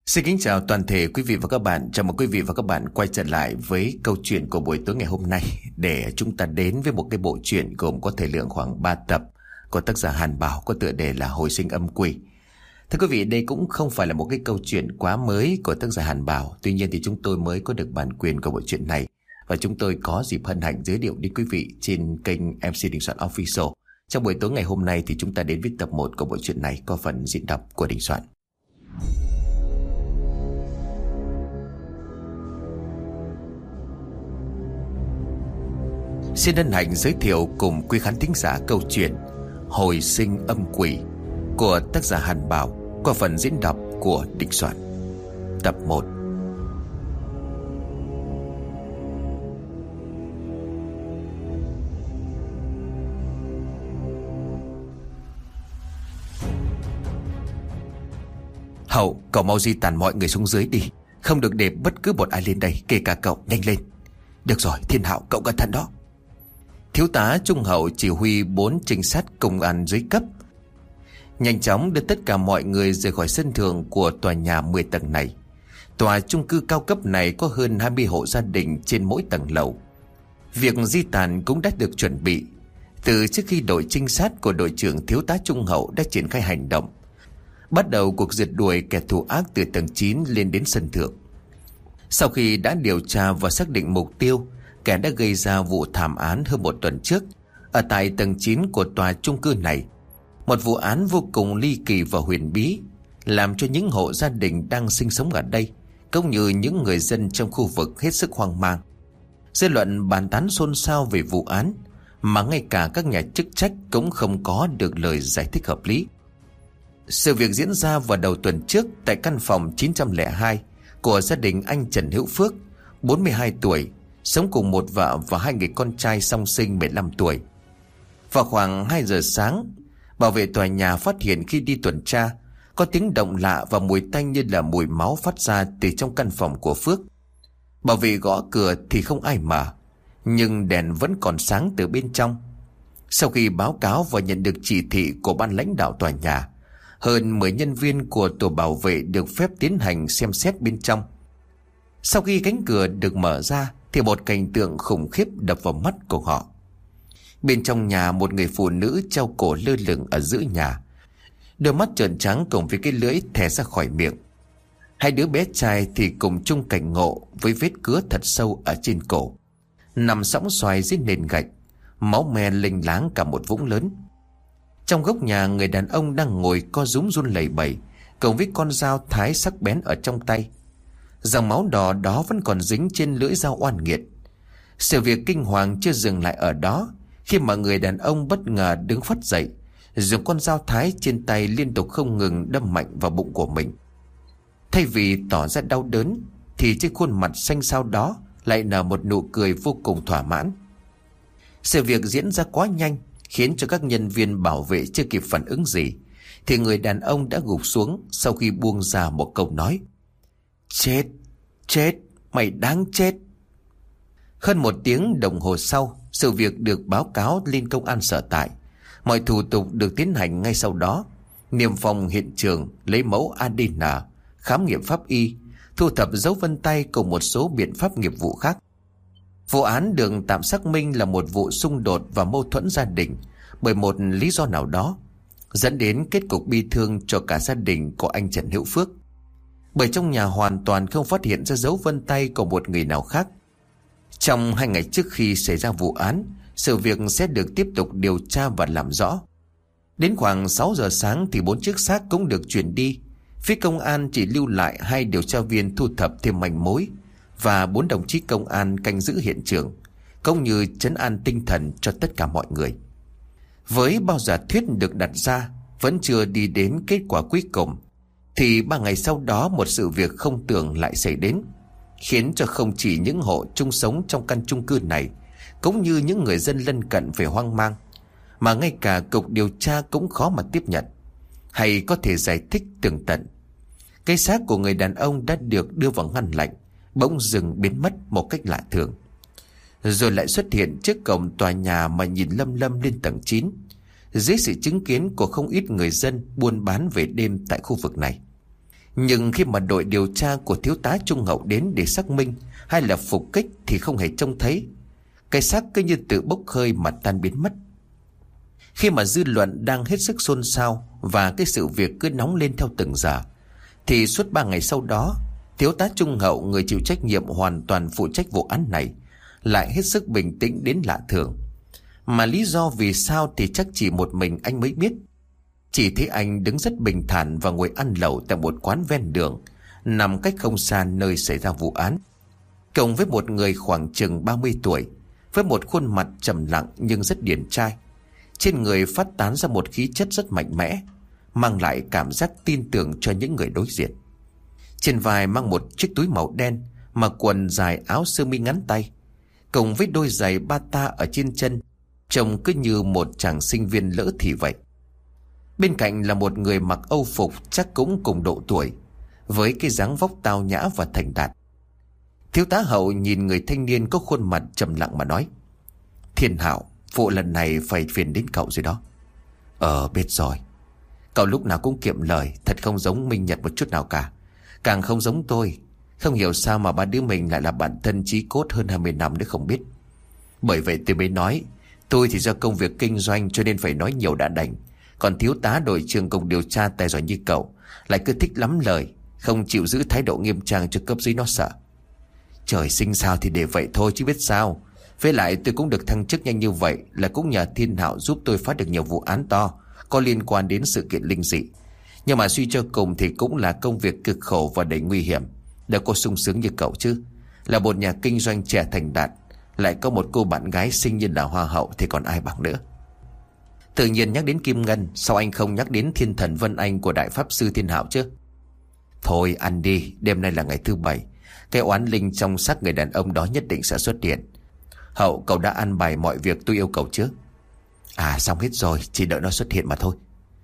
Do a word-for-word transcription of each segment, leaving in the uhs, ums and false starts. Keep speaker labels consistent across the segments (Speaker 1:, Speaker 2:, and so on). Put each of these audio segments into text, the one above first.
Speaker 1: Xin kính chào toàn thể quý vị và các bạn. Chào mừng quý vị và các bạn quay trở lại với câu chuyện của buổi tối ngày hôm nay, để chúng ta đến với một cái bộ truyện gồm có thời lượng khoảng ba tập của tác giả Hàn Bảo, có tựa đề là Hồi sinh âm quỷ. Thưa quý vị, đây cũng không phải là một cái câu chuyện quá mới của tác giả Hàn Bảo. Tuy nhiên thì chúng tôi mới có được bản quyền của bộ truyện này, và chúng tôi có dịp hân hạnh giới thiệu đến quý vị trên kênh em xê Đình Soạn Official. Trong buổi tối ngày hôm nay thì chúng ta đến với tập một của bộ truyện này, có phần diễn đọc của Đình Soạn. Xin hân hạnh giới thiệu cùng quý khán thính giả câu chuyện Hồi sinh âm quỷ của tác giả Hàn Bảo qua phần diễn đọc của Đình Soạn. Tập một. Hậu, cậu mau di tản mọi người xuống dưới đi, không được để bất cứ một ai lên đây, kể cả cậu. Nhanh lên. Được rồi, Thiên Hạo, cậu cẩn thận đó. Thiếu tá Trung Hậu chỉ huy bốn trinh sát công an dưới cấp nhanh chóng đưa tất cả mọi người rời khỏi sân thượng của tòa nhà mười tầng này. Tòa chung cư cao cấp này có hơn hai mươi hộ gia đình trên mỗi tầng lầu. Việc di tản cũng đã được chuẩn bị từ trước khi đội trinh sát của đội trưởng thiếu tá Trung Hậu đã triển khai hành động, bắt đầu cuộc rượt đuổi kẻ thù ác từ tầng chín lên đến sân thượng. Sau khi đã điều tra và xác định mục tiêu, kẻ đã gây ra vụ thảm án hơn một tuần trước ở tại tầng chín của tòa chung cư này, một vụ án vô cùng ly kỳ và huyền bí, làm cho những hộ gia đình đang sinh sống ở đây cũng như những người dân trong khu vực hết sức hoang mang. Dư luận bàn tán xôn xao về vụ án, mà ngay cả các nhà chức trách cũng không có được lời giải thích hợp lý. Sự việc diễn ra vào đầu tuần trước tại căn phòng chín không hai của gia đình anh Trần Hữu Phước, bốn mươi hai tuổi, sống cùng một vợ và hai người con trai song sinh mười lăm tuổi. Vào khoảng hai giờ sáng, bảo vệ tòa nhà phát hiện khi đi tuần tra có tiếng động lạ và mùi tanh như là mùi máu phát ra từ trong căn phòng của Phước. Bảo vệ gõ cửa thì không ai mở, nhưng đèn vẫn còn sáng từ bên trong. Sau khi báo cáo và nhận được chỉ thị của ban lãnh đạo tòa nhà, hơn mười nhân viên của tổ bảo vệ được phép tiến hành xem xét bên trong. Sau khi cánh cửa được mở ra thì một cảnh tượng khủng khiếp đập vào mắt của họ. Bên trong nhà, một người phụ nữ treo cổ lơ lửng ở giữa nhà, đôi mắt trợn trắng cùng với cái lưỡi thè ra khỏi miệng. Hai đứa bé trai thì cùng chung cảnh ngộ với vết cứa thật sâu ở trên cổ, nằm sõng xoài dưới nền gạch, máu me lênh láng cả một vũng lớn. Trong góc nhà, người đàn ông đang ngồi co rúm run lẩy bẩy cùng với con dao thái sắc bén ở trong tay. Dòng máu đỏ đó vẫn còn dính trên lưỡi dao oan nghiệt. Sự việc kinh hoàng chưa dừng lại ở đó, khi mà người đàn ông bất ngờ đứng phắt dậy, dùng con dao thái trên tay liên tục không ngừng đâm mạnh vào bụng của mình. Thay vì tỏ ra đau đớn thì trên khuôn mặt xanh xao đó lại nở một nụ cười vô cùng thỏa mãn. Sự việc diễn ra quá nhanh, khiến cho các nhân viên bảo vệ chưa kịp phản ứng gì thì người đàn ông đã gục xuống sau khi buông ra một câu nói: Chết, chết, mày đáng chết. Hơn một tiếng đồng hồ sau, sự việc được báo cáo lên công an sở tại. Mọi thủ tục được tiến hành ngay sau đó: niêm phong hiện trường, lấy mẫu a đê en, khám nghiệm pháp y, thu thập dấu vân tay cùng một số biện pháp nghiệp vụ khác. Vụ án được tạm xác minh là một vụ xung đột và mâu thuẫn gia đình bởi một lý do nào đó, dẫn đến kết cục bi thương cho cả gia đình của anh Trần Hữu Phước. Bởi trong nhà hoàn toàn không phát hiện ra dấu vân tay của một người nào khác. Trong hai ngày trước khi xảy ra vụ án, sự việc sẽ được tiếp tục điều tra và làm rõ. Đến khoảng sáu giờ sáng thì bốn chiếc xác cũng được chuyển đi. Phía công an chỉ lưu lại hai điều tra viên thu thập thêm manh mối và bốn đồng chí công an canh giữ hiện trường, cũng như trấn an tinh thần cho tất cả mọi người. Với bao giả thuyết được đặt ra vẫn chưa đi đến kết quả cuối cùng, thì ba ngày sau đó một sự việc không tưởng lại xảy đến, khiến cho không chỉ những hộ chung sống trong căn chung cư này cũng như những người dân lân cận phải hoang mang, mà ngay cả cục điều tra cũng khó mà tiếp nhận hay có thể giải thích tường tận. Cái xác của người đàn ông đã được đưa vào ngăn lạnh bỗng dừng biến mất một cách lạ thường, rồi lại xuất hiện trước cổng tòa nhà mà nhìn lâm lâm lên tầng chín, dưới sự chứng kiến của không ít người dân buôn bán về đêm tại khu vực này. Nhưng khi mà đội điều tra của thiếu tá Trung Hậu đến để xác minh hay là phục kích thì không hề trông thấy. Cái xác cứ như tự bốc hơi mà tan biến mất. Khi mà dư luận đang hết sức xôn xao và cái sự việc cứ nóng lên theo từng giờ, thì suốt ba ngày sau đó, thiếu tá Trung Hậu, người chịu trách nhiệm hoàn toàn phụ trách vụ án này, lại hết sức bình tĩnh đến lạ thường. Mà lý do vì sao thì chắc chỉ một mình anh mới biết. Chỉ thấy anh đứng rất bình thản và ngồi ăn lẩu tại một quán ven đường, nằm cách không xa nơi xảy ra vụ án, cộng với một người khoảng chừng ba mươi tuổi, với một khuôn mặt trầm lặng nhưng rất điển trai. Trên người phát tán ra một khí chất rất mạnh mẽ, mang lại cảm giác tin tưởng cho những người đối diện. Trên vai mang một chiếc túi màu đen, mà quần dài áo sơ mi ngắn tay, cùng với đôi giày bata ở trên chân, trông cứ như một chàng sinh viên lỡ thì vậy. Bên cạnh là một người mặc âu phục chắc cũng cùng độ tuổi, với cái dáng vóc tao nhã và thành đạt. Thiếu tá Hậu nhìn người thanh niên có khuôn mặt trầm lặng mà nói: "Thiên Hạo, vụ lần này phải phiền đến cậu rồi đó." "Ờ, biết rồi. Cậu lúc nào cũng kiệm lời, thật không giống Minh Nhật một chút nào cả. Càng không giống tôi. Không hiểu sao mà ba đứa mình lại là bạn thân chí cốt hơn hai mươi năm nữa không biết. Bởi vậy tôi mới nói, tôi thì do công việc kinh doanh cho nên phải nói nhiều đã đành. Còn thiếu tá đội trưởng cùng điều tra tài giỏi như cậu lại cứ thích lắm lời, không chịu giữ thái độ nghiêm trang cho cấp dưới nó sợ." "Trời sinh sao thì để vậy thôi chứ biết sao. Với lại tôi cũng được thăng chức nhanh như vậy là cũng nhờ Thiên Hạo giúp tôi phá được nhiều vụ án to có liên quan đến sự kiện linh dị. Nhưng mà suy cho cùng thì cũng là công việc cực khổ và đầy nguy hiểm. Đâu có sung sướng như cậu chứ. Là một nhà kinh doanh trẻ thành đạt, lại có một cô bạn gái xinh như là hoa hậu thì còn ai bằng nữa." "Tự nhiên nhắc đến Kim Ngân, sao anh không nhắc đến thiên thần Vân Anh của Đại Pháp Sư Thiên Hạo chứ?" "Thôi ăn đi, đêm nay là ngày thứ bảy. Cái oán linh trong xác người đàn ông đó nhất định sẽ xuất hiện. Hậu, cậu đã ăn bài mọi việc tôi yêu cầu chứ?" "À, xong hết rồi, chỉ đợi nó xuất hiện mà thôi."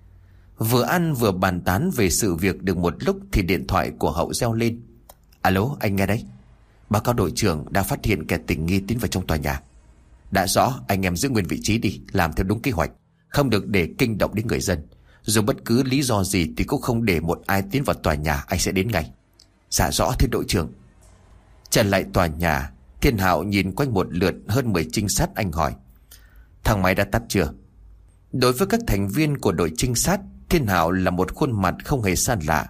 Speaker 1: Vừa ăn vừa bàn tán về sự việc được một lúc thì điện thoại của Hậu reo lên. "Alo, anh nghe đấy. Báo cáo đội trưởng đã phát hiện kẻ tình nghi tiến vào trong tòa nhà." "Đã rõ, anh em giữ nguyên vị trí đi, làm theo đúng kế hoạch, không được để kinh động đến người dân. Dù bất cứ lý do gì thì cũng không để một ai tiến vào tòa nhà, anh sẽ đến ngay." "Dạ rõ thưa đội trưởng." Trở lại tòa nhà, Thiên Hạo nhìn quanh một lượt hơn mười trinh sát, anh hỏi: "Thang máy đã tắt chưa?" Đối với các thành viên của đội trinh sát, Thiên Hạo là một khuôn mặt không hề xa lạ,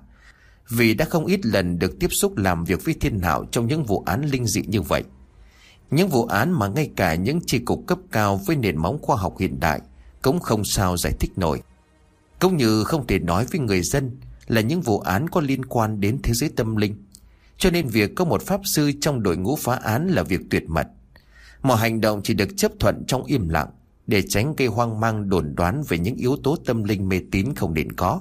Speaker 1: vì đã không ít lần được tiếp xúc làm việc với Thiên Hạo trong những vụ án linh dị như vậy. Những vụ án mà ngay cả những chi cục cấp cao với nền móng khoa học hiện đại cũng không sao giải thích nổi. Cũng như không thể nói với người dân là những vụ án có liên quan đến thế giới tâm linh. Cho nên việc có một pháp sư trong đội ngũ phá án là việc tuyệt mật. Mọi hành động chỉ được chấp thuận trong im lặng, để tránh gây hoang mang đồn đoán về những yếu tố tâm linh mê tín không nên có.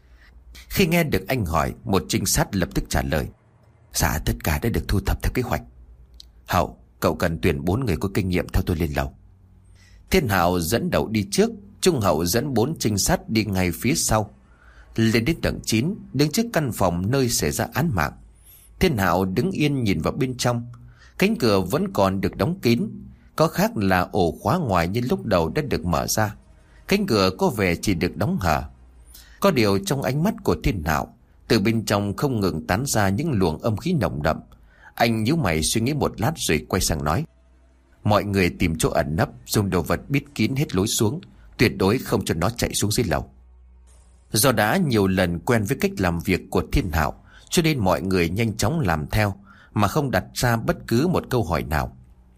Speaker 1: Khi nghe được anh hỏi, một trinh sát lập tức trả lời: "Dạ, tất cả đã được thu thập theo kế hoạch." "Hậu, cậu cần tuyển bốn người có kinh nghiệm theo tôi lên lầu." Thiên Hạo dẫn đầu đi trước, Trung Hậu dẫn bốn trinh sát đi ngay phía sau. Lên đến tầng chín, đứng trước căn phòng nơi xảy ra án mạng. Thiên Hạo đứng yên nhìn vào bên trong. Cánh cửa vẫn còn được đóng kín, có khác là ổ khóa ngoài như lúc đầu đã được mở ra. Cánh cửa có vẻ chỉ được đóng hở. Có điều trong ánh mắt của Thiên Hạo, từ bên trong không ngừng tán ra những luồng âm khí nồng đậm. Anh nhíu mày suy nghĩ một lát rồi quay sang nói: "Mọi người tìm chỗ ẩn nấp, dùng đồ vật bít kín hết lối xuống, tuyệt đối không cho nó chạy xuống dưới lầu." Do đã nhiều lần quen với cách làm việc của Thiên Hạo, cho nên mọi người nhanh chóng làm theo mà không đặt ra bất cứ một câu hỏi nào.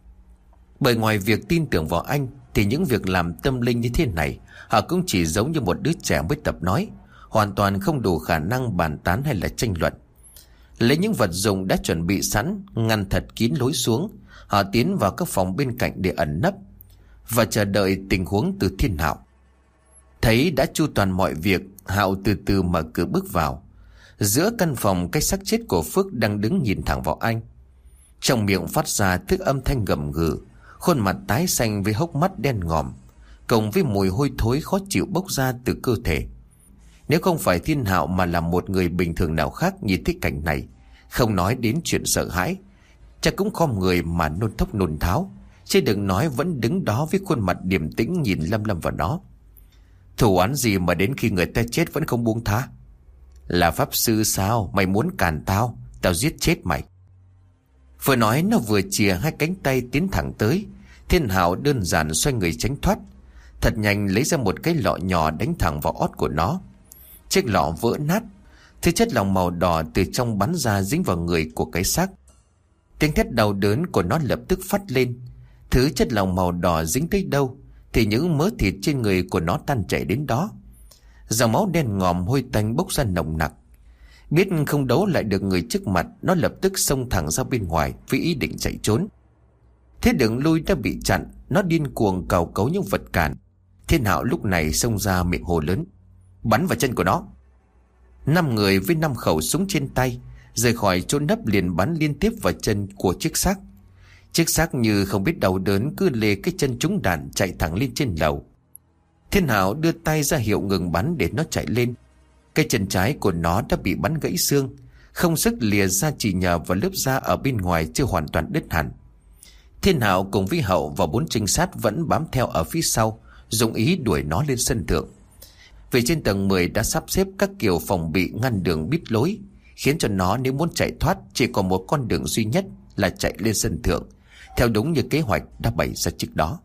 Speaker 1: Bởi ngoài việc tin tưởng vào anh thì những việc làm tâm linh như thế này, họ cũng chỉ giống như một đứa trẻ mới tập nói, hoàn toàn không đủ khả năng bàn tán hay là tranh luận. Lấy những vật dụng đã chuẩn bị sẵn, ngăn thật kín lối xuống, họ tiến vào các phòng bên cạnh để ẩn nấp và chờ đợi tình huống từ Thiên Hạo. Thấy đã chu toàn mọi việc, Hạo từ từ mở cửa bước vào. Giữa căn phòng, cái xác chết của Phước đang đứng nhìn thẳng vào anh. Trong miệng phát ra thứ âm thanh gầm gừ, khuôn mặt tái xanh với hốc mắt đen ngòm, cộng với mùi hôi thối khó chịu bốc ra từ cơ thể. Nếu không phải Thiên Hạo mà là một người bình thường nào khác nhìn thấy cảnh này, không nói đến chuyện sợ hãi, chắc cũng khom người mà nôn thốc nôn tháo, chứ đừng nói vẫn đứng đó với khuôn mặt điềm tĩnh nhìn lâm lâm vào nó. Thủ án gì mà đến khi người ta chết vẫn không buông tha? Là pháp sư sao? Mày muốn cản tao? Tao giết chết mày. Vừa nói nó vừa chìa hai cánh tay tiến thẳng tới. Thiên Hạo đơn giản xoay người tránh thoát. Thật nhanh lấy ra một cái lọ nhỏ đánh thẳng vào ót của nó. Chiếc lọ vỡ nát. Thứ chất lỏng màu đỏ từ trong bắn ra dính vào người của cái xác. Tiếng thét đau đớn của nó lập tức phát lên. Thứ chất lỏng màu đỏ dính tới đâu thì những mớ thịt trên người của nó tan chảy đến đó. Dòng máu đen ngòm hôi tanh bốc ra nồng nặc. Biết không đấu lại được người trước mặt, nó lập tức xông thẳng ra bên ngoài với ý định chạy trốn. Thế đường lui đã bị chặn. Nó điên cuồng cào cấu những vật cản. Thiên Hạo lúc này xông ra miệng hồ lớn: bắn vào chân của nó. Năm người với năm khẩu súng trên tay rời khỏi chỗ nấp liền bắn liên tiếp vào chân của chiếc xác. Chiếc xác như không biết đau đớn cứ lê cái chân trúng đạn chạy thẳng lên trên lầu. Thiên Hạo đưa tay ra hiệu ngừng bắn để nó chạy lên. Cái chân trái của nó đã bị bắn gãy xương, không sức lìa ra chỉ nhờ vào lớp da ở bên ngoài chưa hoàn toàn đứt hẳn. Thiên Hạo cùng với Hậu và bốn trinh sát vẫn bám theo ở phía sau, dùng ý đuổi nó lên sân thượng. Vì trên tầng mười đã sắp xếp các kiểu phòng bị ngăn đường bít lối, khiến cho nó nếu muốn chạy thoát chỉ còn một con đường duy nhất là chạy lên sân thượng, theo đúng như kế hoạch đã bày ra trước đó.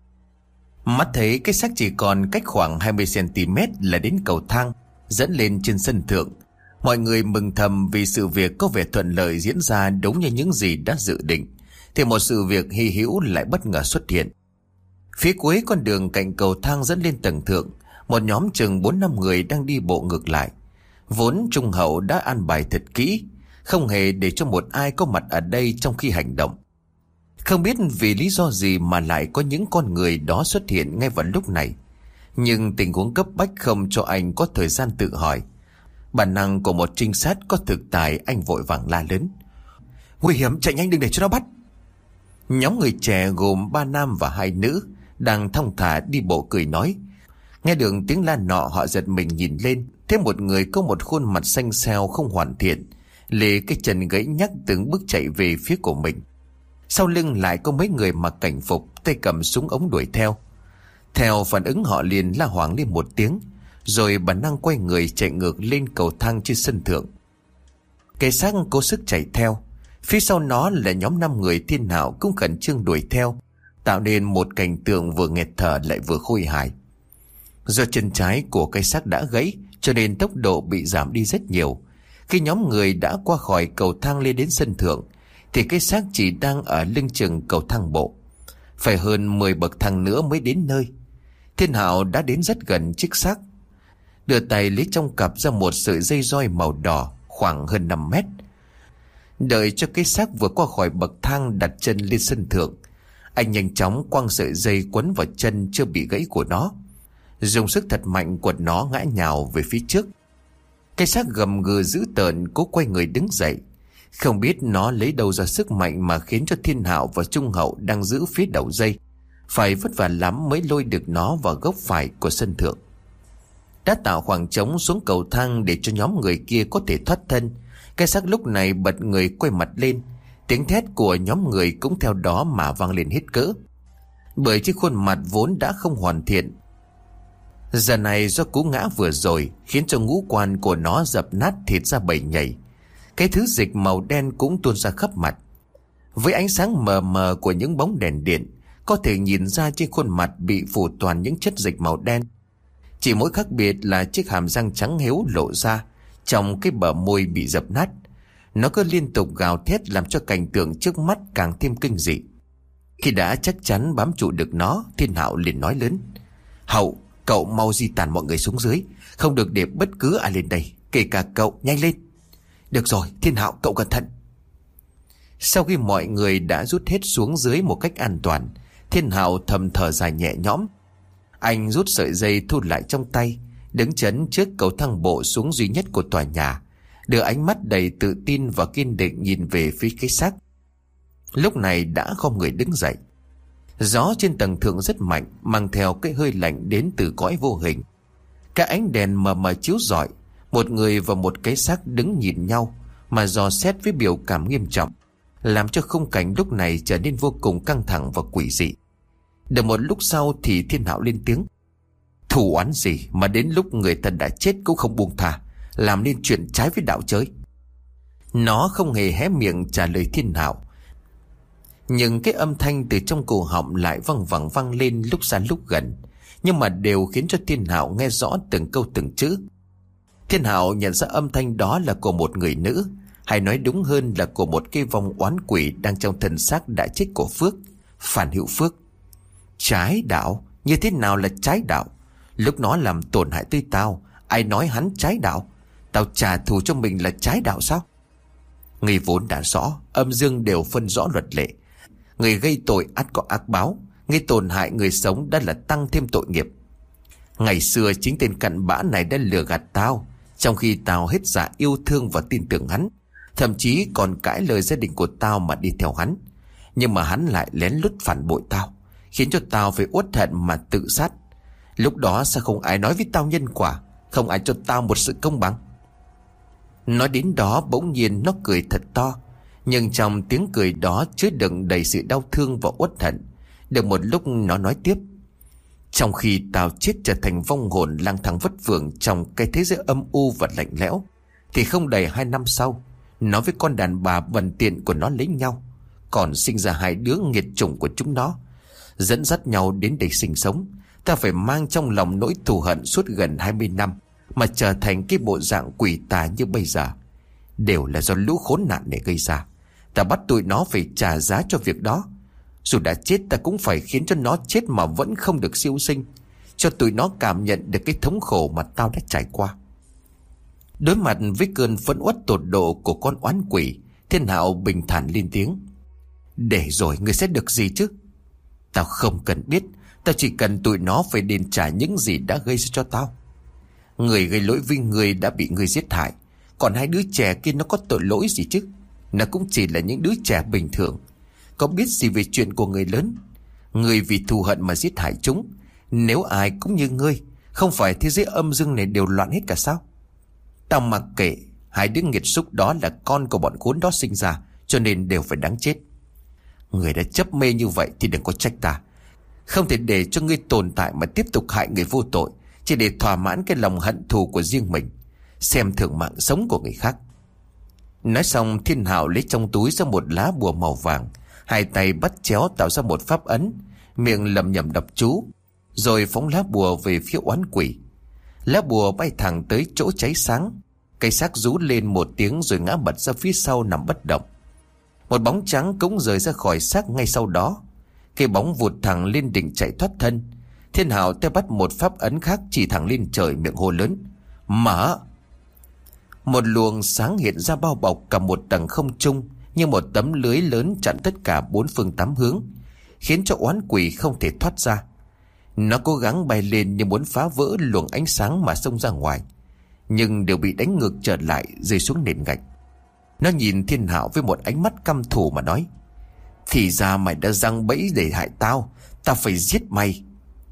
Speaker 1: Mắt thấy cái xác chỉ còn cách khoảng hai mươi xăng ti mét là đến cầu thang dẫn lên trên sân thượng. Mọi người mừng thầm vì sự việc có vẻ thuận lợi diễn ra đúng như những gì đã dự định. Thì một sự việc hy hữu lại bất ngờ xuất hiện. Phía cuối con đường cạnh cầu thang dẫn lên tầng thượng, một nhóm chừng bốn năm người đang đi bộ ngược lại. Vốn Trung Hậu đã an bài thật kỹ, không hề để cho một ai có mặt ở đây trong khi hành động. Không biết vì lý do gì mà lại có những con người đó xuất hiện ngay vào lúc này. Nhưng tình huống cấp bách không cho anh có thời gian tự hỏi. Bản năng của một trinh sát có thực tài, anh vội vàng la lớn: nguy hiểm, chạy nhanh đừng để cho nó bắt. Nhóm người trẻ gồm ba nam và hai nữ đang thong thả đi bộ cười nói. Nghe được tiếng la nọ, họ giật mình nhìn lên, thấy một người có một khuôn mặt xanh xao không hoàn thiện, lê cái chân gãy nhắc từng bước chạy về phía của mình. Sau lưng lại có mấy người mặc cảnh phục, tay cầm súng ống đuổi theo. Theo phản ứng họ liền la hoảng lên một tiếng, rồi bản năng quay người chạy ngược lên cầu thang trên sân thượng. Cái xác cố sức chạy theo, phía sau nó là nhóm năm người Thiên Hạo cũng khẩn trương đuổi theo, tạo nên một cảnh tượng vừa nghẹt thở lại vừa khôi hài. Do chân trái của cái xác đã gãy cho nên tốc độ bị giảm đi rất nhiều. Khi nhóm người đã qua khỏi cầu thang lên đến sân thượng thì cái xác chỉ đang ở lưng chừng cầu thang bộ. Phải hơn mười bậc thang nữa mới đến nơi. Thiên Hạo đã đến rất gần chiếc xác, đưa tay lấy trong cặp ra một sợi dây roi màu đỏ khoảng hơn năm mét. Đợi cho cái xác vừa qua khỏi bậc thang đặt chân lên sân thượng, anh nhanh chóng quăng sợi dây quấn vào chân chưa bị gãy của nó, dùng sức thật mạnh quật nó ngã nhào về phía trước. Cái xác gầm gừ dữ tợn cố quay người đứng dậy. Không biết nó lấy đâu ra sức mạnh mà khiến cho Thiên Hạo và Trung Hậu đang giữ phía đầu dây phải vất vả lắm mới lôi được nó vào góc phải của sân thượng. Đã tạo khoảng trống xuống cầu thang để cho nhóm người kia có thể thoát thân. Cái xác lúc này bật người quay mặt lên, tiếng thét của nhóm người cũng theo đó mà vang lên hết cỡ. Bởi chiếc khuôn mặt vốn đã không hoàn thiện, giờ này do cú ngã vừa rồi khiến cho ngũ quan của nó dập nát thịt ra bầy nhảy. Cái thứ dịch màu đen cũng tuôn ra khắp mặt. Với ánh sáng mờ mờ của những bóng đèn điện, có thể nhìn ra trên khuôn mặt bị phủ toàn những chất dịch màu đen. Chỉ mỗi khác biệt là chiếc hàm răng trắng héo lộ ra, trong cái bờ môi bị dập nát. Nó cứ liên tục gào thét làm cho cảnh tượng trước mắt càng thêm kinh dị. Khi đã chắc chắn bám trụ được nó, Thiên Hạo liền nói lớn: Hậu, cậu mau di tản mọi người xuống dưới, không được để bất cứ ai lên đây, kể cả cậu, nhanh lên. Được rồi, Thiên Hạo, cậu cẩn thận. Sau khi mọi người đã rút hết xuống dưới một cách an toàn, Thiên Hạo thầm thở dài nhẹ nhõm. Anh rút sợi dây thu lại trong tay, đứng chắn trước cầu thang bộ xuống duy nhất của tòa nhà, đưa ánh mắt đầy tự tin và kiên định nhìn về phía cái xác. Lúc này đã không người đứng dậy. Gió trên tầng thượng rất mạnh, mang theo cái hơi lạnh đến từ cõi vô hình. Các ánh đèn mờ mờ chiếu rọi, một người và một cái xác đứng nhìn nhau mà dò xét với biểu cảm nghiêm trọng, làm cho khung cảnh lúc này trở nên vô cùng căng thẳng và quỷ dị. Được một lúc sau thì Thiên Hạo lên tiếng: Thù oán gì mà đến lúc người thân đã chết cũng không buông thà, làm nên chuyện trái với đạo giới. Nó không hề hé miệng trả lời Thiên Hạo, nhưng cái âm thanh từ trong cổ họng lại văng vẳng vang lên lúc xa lúc gần, nhưng mà đều khiến cho Thiên Hạo nghe rõ từng câu từng chữ. Thiên Hạo nhận ra âm thanh đó là của một người nữ, hay nói đúng hơn là của một cái vong oán quỷ đang trong thân xác đã chết của Phước, Phan Hữu Phước. Trái đạo? Như thế nào là trái đạo? Lúc nó làm tổn hại tới tao, ai nói hắn trái đạo? Tao trả thù cho mình là trái đạo sao? Người vốn đã rõ, âm dương đều phân rõ luật lệ. Người gây tội ắt có ác báo, người tổn hại người sống đã là tăng thêm tội nghiệp. Ngày xưa chính tên cặn bã này đã lừa gạt tao, trong khi tao hết dạ yêu thương và tin tưởng hắn, thậm chí còn cãi lời gia đình của tao mà đi theo hắn. Nhưng mà hắn lại lén lút phản bội tao, khiến cho tao phải uất hận mà tự sát. Lúc đó sao không ai nói với tao nhân quả, không ai cho tao một sự công bằng? Nói đến đó bỗng nhiên nó cười thật to, nhưng trong tiếng cười đó chứa đựng đầy sự đau thương và uất hận. Được một lúc nó nói tiếp: trong khi tao chết trở thành vong hồn lang thang vất vưởng trong cái thế giới âm u và lạnh lẽo, thì không đầy hai năm sau, nó với con đàn bà bần tiện của nó lấy nhau, còn sinh ra hai đứa nghiệt chủng của chúng nó, dẫn dắt nhau đến đây sinh sống. Ta phải mang trong lòng nỗi thù hận suốt gần hai mươi năm, mà trở thành cái bộ dạng quỷ tà như bây giờ, đều là do lũ khốn nạn này gây ra. Ta bắt tụi nó phải trả giá cho việc đó. Dù đã chết, ta cũng phải khiến cho nó chết mà vẫn không được siêu sinh, cho tụi nó cảm nhận được cái thống khổ mà tao đã trải qua. Đối mặt với cơn phẫn uất tột độ của con oán quỷ, Thiên Hạo bình thản lên tiếng: để rồi ngươi sẽ được gì chứ? Tao không cần biết, tao chỉ cần tụi nó phải đền trả những gì đã gây ra cho tao. Người gây lỗi với người đã bị người giết hại, còn hai đứa trẻ kia nó có tội lỗi gì chứ? Nó cũng chỉ là những đứa trẻ bình thường, có biết gì về chuyện của người lớn. Người vì thù hận mà giết hại chúng. Nếu ai cũng như ngươi, không phải thế giới âm dương này đều loạn hết cả sao? Tao mặc kệ, hai đứa nghiệt xúc đó là con của bọn khốn đó sinh ra, cho nên đều phải đáng chết. Người đã chấp mê như vậy thì đừng có trách ta. Không thể để cho ngươi tồn tại mà tiếp tục hại người vô tội, chỉ để thỏa mãn cái lòng hận thù của riêng mình, xem thường mạng sống của người khác. Nói xong, Thiên Hạo lấy trong túi ra một lá bùa màu vàng, hai tay bắt chéo tạo ra một pháp ấn, miệng lẩm nhẩm đọc chú, rồi phóng lá bùa về phía oán quỷ. Lá bùa bay thẳng tới chỗ cháy sáng, cây xác rú lên một tiếng rồi ngã bật ra phía sau nằm bất động. Một bóng trắng cũng rời ra khỏi xác ngay sau đó. Cái bóng vụt thẳng lên đỉnh chạy thoát thân. Thiên Hạo tay bắt một pháp ấn khác chỉ thẳng lên trời, miệng hô lớn: mở! Một luồng sáng hiện ra bao bọc cả một tầng không trung, như một tấm lưới lớn chặn tất cả bốn phương tám hướng, khiến cho oán quỷ không thể thoát ra. Nó cố gắng bay lên như muốn phá vỡ luồng ánh sáng mà xông ra ngoài, nhưng đều bị đánh ngược trở lại, rơi xuống nền gạch. Nó nhìn Thiên Hạo với một ánh mắt căm thù mà nói: thì ra mày đã giăng bẫy để hại tao, tao phải giết mày.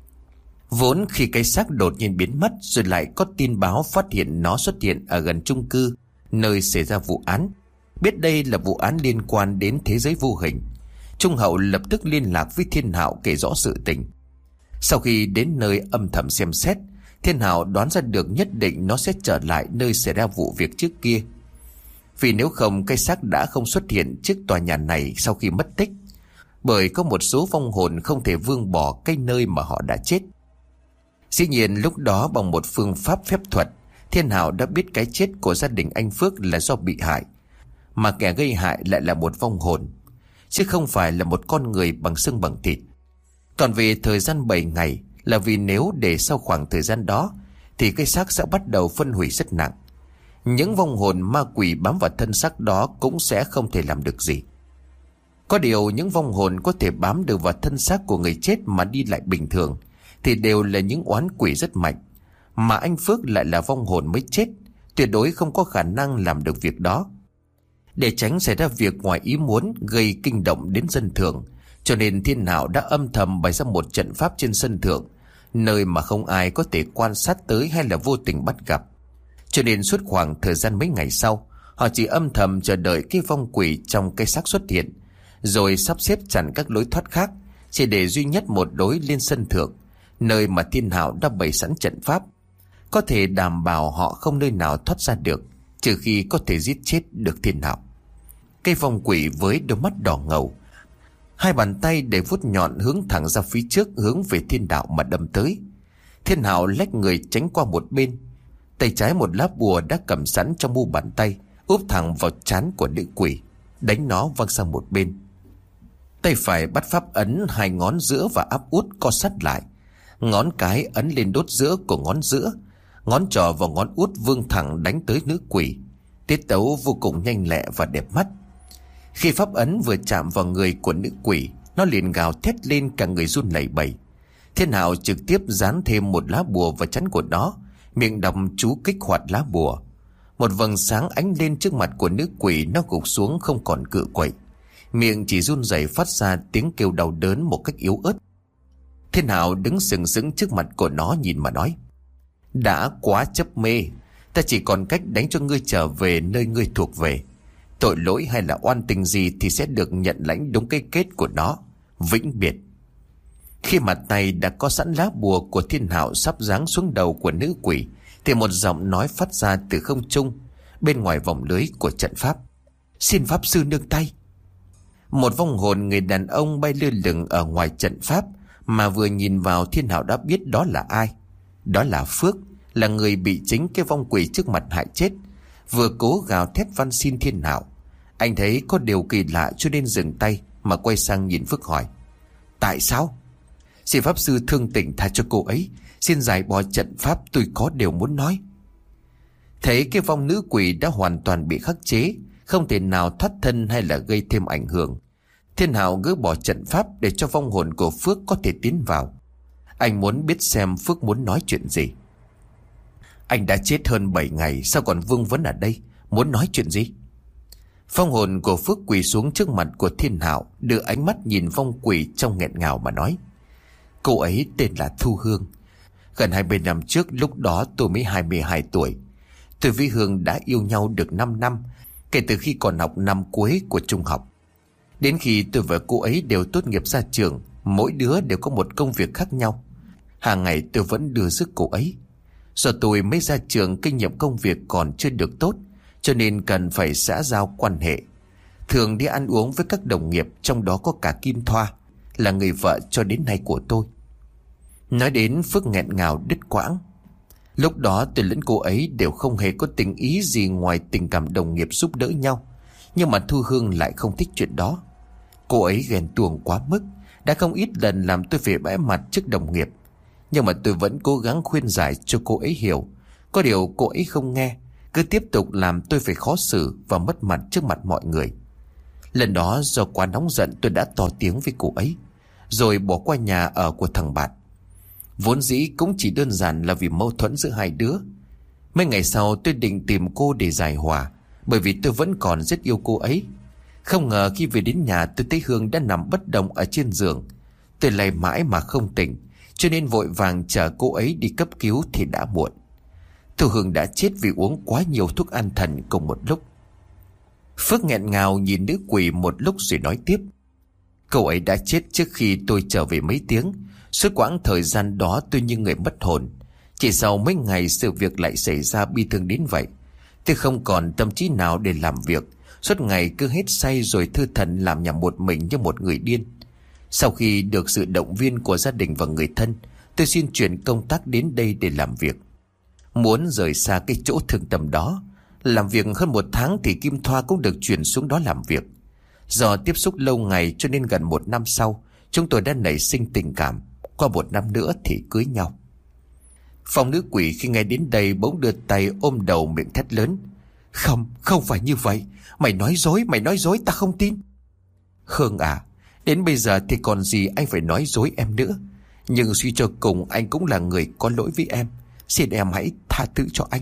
Speaker 1: Vốn khi cái xác đột nhiên biến mất, rồi lại có tin báo phát hiện nó xuất hiện ở gần chung cư nơi xảy ra vụ án. Biết đây là vụ án liên quan đến thế giới vô hình, Trung Hậu lập tức liên lạc với Thiên Hạo kể rõ sự tình. Sau khi đến nơi âm thầm xem xét, Thiên Hạo đoán ra được nhất định nó sẽ trở lại nơi xảy ra vụ việc trước kia. Vì nếu không, cái xác đã không xuất hiện trước tòa nhà này sau khi mất tích, bởi có một số vong hồn không thể vương bỏ cái nơi mà họ đã chết. Dĩ nhiên lúc đó bằng một phương pháp phép thuật, Thiên Hạo đã biết cái chết của gia đình anh Phước là do bị hại, mà kẻ gây hại lại là một vong hồn, chứ không phải là một con người bằng xương bằng thịt. Còn về thời gian bảy ngày là vì nếu để sau khoảng thời gian đó thì cái xác sẽ bắt đầu phân hủy rất nặng. Những vong hồn ma quỷ bám vào thân xác đó cũng sẽ không thể làm được gì. Có điều những vong hồn có thể bám được vào thân xác của người chết mà đi lại bình thường thì đều là những oán quỷ rất mạnh, mà anh Phước lại là vong hồn mới chết, tuyệt đối không có khả năng làm được việc đó. Để tránh xảy ra việc ngoài ý muốn gây kinh động đến dân thường, cho nên Thiên Hạo đã âm thầm bày ra một trận pháp trên sân thượng, nơi mà không ai có thể quan sát tới hay là vô tình bắt gặp. Cho nên suốt khoảng thời gian mấy ngày sau, họ chỉ âm thầm chờ đợi cái vong quỷ trong cái xác xuất hiện, rồi sắp xếp chặn các lối thoát khác, chỉ để duy nhất một lối lên sân thượng, nơi mà Thiên Hạo đã bày sẵn trận pháp. có thể đảm bảo họ không nơi nào thoát ra được, trừ khi có thể giết chết được Thiên Hạo. Cây phong quỷ với đôi mắt đỏ ngầu, hai bàn tay để vuốt nhọn hướng thẳng ra phía trước, hướng về Thiên Đạo mà đâm tới. Thiên Hạo lách người tránh qua một bên, tay trái một lá bùa đã cầm sẵn trong mu bàn tay úp thẳng vào trán của nữ quỷ, đánh nó văng sang một bên. Tay phải bắt pháp ấn hai ngón giữa và áp út co sát lại, ngón cái ấn lên đốt giữa của ngón giữa, ngón trỏ và ngón út vươn thẳng đánh tới nữ quỷ. Tiết tấu vô cùng nhanh lẹ và đẹp mắt. Khi pháp ấn vừa chạm vào người của nữ quỷ, nó liền gào thét lên, cả người run lẩy bẩy. Thiên Hạo trực tiếp dán thêm một lá bùa vào trán của nó, miệng đọc chú kích hoạt lá bùa. Một vầng sáng ánh lên trước mặt của nữ quỷ, nó gục xuống không còn cự quậy, miệng chỉ run rẩy phát ra tiếng kêu đau đớn một cách yếu ớt. Thiên Hạo đứng sừng sững trước mặt của nó nhìn mà nói: đã quá chấp mê, ta chỉ còn cách đánh cho ngươi trở về nơi ngươi thuộc về. Tội lỗi hay là oan tình gì thì sẽ được nhận lãnh đúng cái kết của nó, vĩnh biệt. Khi mặt tay đã có sẵn lá bùa của Thiên Hạo sắp giáng xuống đầu của nữ quỷ, thì một giọng nói phát ra từ không trung bên ngoài vòng lưới của trận pháp: xin pháp sư nương tay. Một vong hồn người đàn ông bay lơ lửng ở ngoài trận pháp, mà vừa nhìn vào Thiên Hạo đã biết đó là ai. Đó là Phước, là người bị chính cái vong quỷ trước mặt hại chết, vừa cố gào thét van xin Thiên Hạo. Anh thấy có điều kỳ lạ cho nên dừng tay mà quay sang nhìn Phước hỏi: tại sao? Xin pháp sư thương tình tha cho cô ấy, xin giải bỏ trận pháp, tôi có điều muốn nói. Thấy cái vong nữ quỷ đã hoàn toàn bị khắc chế, không thể nào thoát thân hay là gây thêm ảnh hưởng, Thiên Hạo gỡ bỏ trận pháp để cho vong hồn của Phước có thể tiến vào. Anh muốn biết xem Phước muốn nói chuyện gì. Anh đã chết hơn bảy ngày, sao còn vương vấn ở đây, muốn nói chuyện gì? Vong hồn của Phước quỳ xuống trước mặt của Thiên Hạo, đưa ánh mắt nhìn vong quỷ trong nghẹn ngào mà nói: cô ấy tên là Thu Hương. Gần hai mươi năm trước, lúc đó tôi mới hai mươi hai tuổi. Tôi với Hương đã yêu nhau được năm năm, kể từ khi còn học năm cuối của trung học. Đến khi tôi và cô ấy đều tốt nghiệp ra trường, mỗi đứa đều có một công việc khác nhau. Hàng ngày tôi vẫn đưa rước cô ấy. Do tôi mới ra trường, kinh nghiệm công việc còn chưa được tốt, cho nên cần phải xã giao quan hệ. Thường đi ăn uống với các đồng nghiệp, trong đó có cả Kim Thoa, là người vợ cho đến nay của tôi. Nói đến, Phước nghẹn ngào đứt quãng. Lúc đó tôi lẫn cô ấy đều không hề có tình ý gì ngoài tình cảm đồng nghiệp giúp đỡ nhau. Nhưng mà Thu Hương lại không thích chuyện đó. Cô ấy ghen tuông quá mức, đã không ít lần làm tôi phải bẽ mặt trước đồng nghiệp. Nhưng mà tôi vẫn cố gắng khuyên giải cho cô ấy hiểu. Có điều cô ấy không nghe, cứ tiếp tục làm tôi phải khó xử và mất mặt trước mặt mọi người. Lần đó do quá nóng giận, tôi đã to tiếng với cô ấy, rồi bỏ qua nhà ở của thằng bạn. Vốn dĩ cũng chỉ đơn giản là vì mâu thuẫn giữa hai đứa. Mấy ngày sau tôi định tìm cô để giải hòa, bởi vì tôi vẫn còn rất yêu cô ấy. Không ngờ khi về đến nhà, tôi thấy Hương đã nằm bất động ở trên giường. Tôi lay mãi mà không tỉnh, cho nên vội vàng chở cô ấy đi cấp cứu thì đã muộn. Thu Hương đã chết vì uống quá nhiều thuốc an thần cùng một lúc. Phước nghẹn ngào nhìn nữ quỷ một lúc rồi nói tiếp: cậu ấy đã chết trước khi tôi trở về mấy tiếng. Suốt quãng thời gian đó tôi như người mất hồn. Chỉ sau mấy ngày sự việc lại xảy ra bi thương đến vậy. Tôi không còn tâm trí nào để làm việc, suốt ngày cứ hết say rồi thư thần làm nhầm một mình như một người điên. Sau khi được sự động viên của gia đình và người thân, tôi xin chuyển công tác đến đây để làm việc. Muốn rời xa cái chỗ thương tâm đó. Làm việc hơn một tháng thì Kim Thoa cũng được chuyển xuống đó làm việc. Do tiếp xúc lâu ngày cho nên gần một năm sau, chúng tôi đã nảy sinh tình cảm. Qua một năm nữa thì cưới nhau. Phong nữ quỷ khi nghe đến đây bỗng đưa tay ôm đầu, miệng thét lớn: Không, không phải như vậy. Mày nói dối, mày nói dối, ta không tin. Hương à, đến bây giờ thì còn gì anh phải nói dối em nữa. Nhưng suy cho cùng anh cũng là người có lỗi với em. Xin em hãy tha thứ cho anh.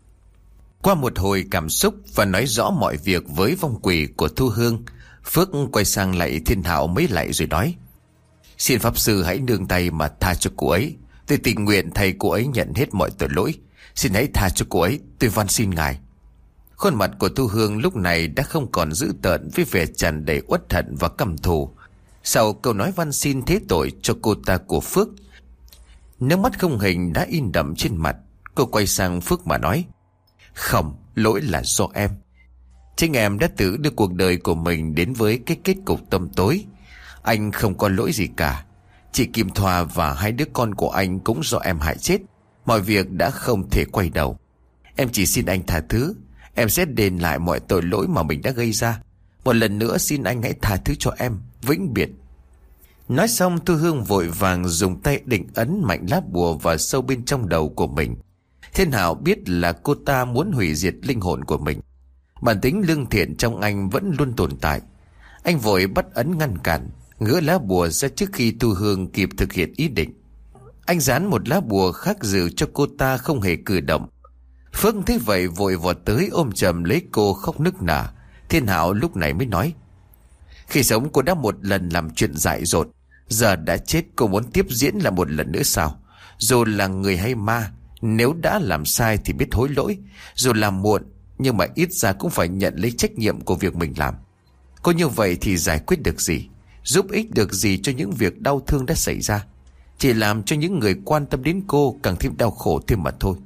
Speaker 1: Qua một hồi cảm xúc và nói rõ mọi việc với vong quỷ của Thu Hương, Phước quay sang lại Thiên Hạo mấy lại rồi nói: Xin pháp sư hãy nương tay mà tha cho cô ấy. Tôi tình nguyện thầy cô ấy nhận hết mọi tội lỗi. Xin hãy tha cho cô ấy, tôi van xin ngài. Khuôn mặt của Thu Hương lúc này đã không còn dữ tợn, với vẻ tràn đầy uất hận và căm thù. Sau câu nói van xin thế tội cho cô ta của Phước, nước mắt không hình đã in đậm trên mặt. Cô quay sang Phước mà nói: Không, lỗi là do em. Chính em đã tự đưa cuộc đời của mình đến với cái kết cục tăm tối. Anh không có lỗi gì cả. Chị Kim Thoa và hai đứa con của anh cũng do em hại chết. Mọi việc đã không thể quay đầu. Em chỉ xin anh tha thứ. Em sẽ đền lại mọi tội lỗi mà mình đã gây ra. Một lần nữa xin anh hãy tha thứ cho em, vĩnh biệt. Nói xong Thu Hương vội vàng dùng tay định ấn mạnh lá bùa vào sâu bên trong đầu của mình. Thiên Hạo biết là cô ta muốn hủy diệt linh hồn của mình. Bản tính lương thiện trong anh vẫn luôn tồn tại. Anh vội bắt ấn ngăn cản, gỡ lá bùa ra trước khi Thu Hương kịp thực hiện ý định. Anh dán một lá bùa khác giữ cho cô ta không hề cử động. Phước thấy vậy vội vọt tới ôm chầm lấy cô khóc nức nở. Thiên Hạo lúc này mới nói: Khi sống cô đã một lần làm chuyện dại dột, giờ đã chết cô muốn tiếp diễn là một lần nữa sao? Dù là người hay ma, nếu đã làm sai thì biết hối lỗi. Dù làm muộn, nhưng mà ít ra cũng phải nhận lấy trách nhiệm của việc mình làm. Cô như vậy thì giải quyết được gì, giúp ích được gì cho những việc đau thương đã xảy ra? Chỉ làm cho những người quan tâm đến cô càng thêm đau khổ thêm mà thôi.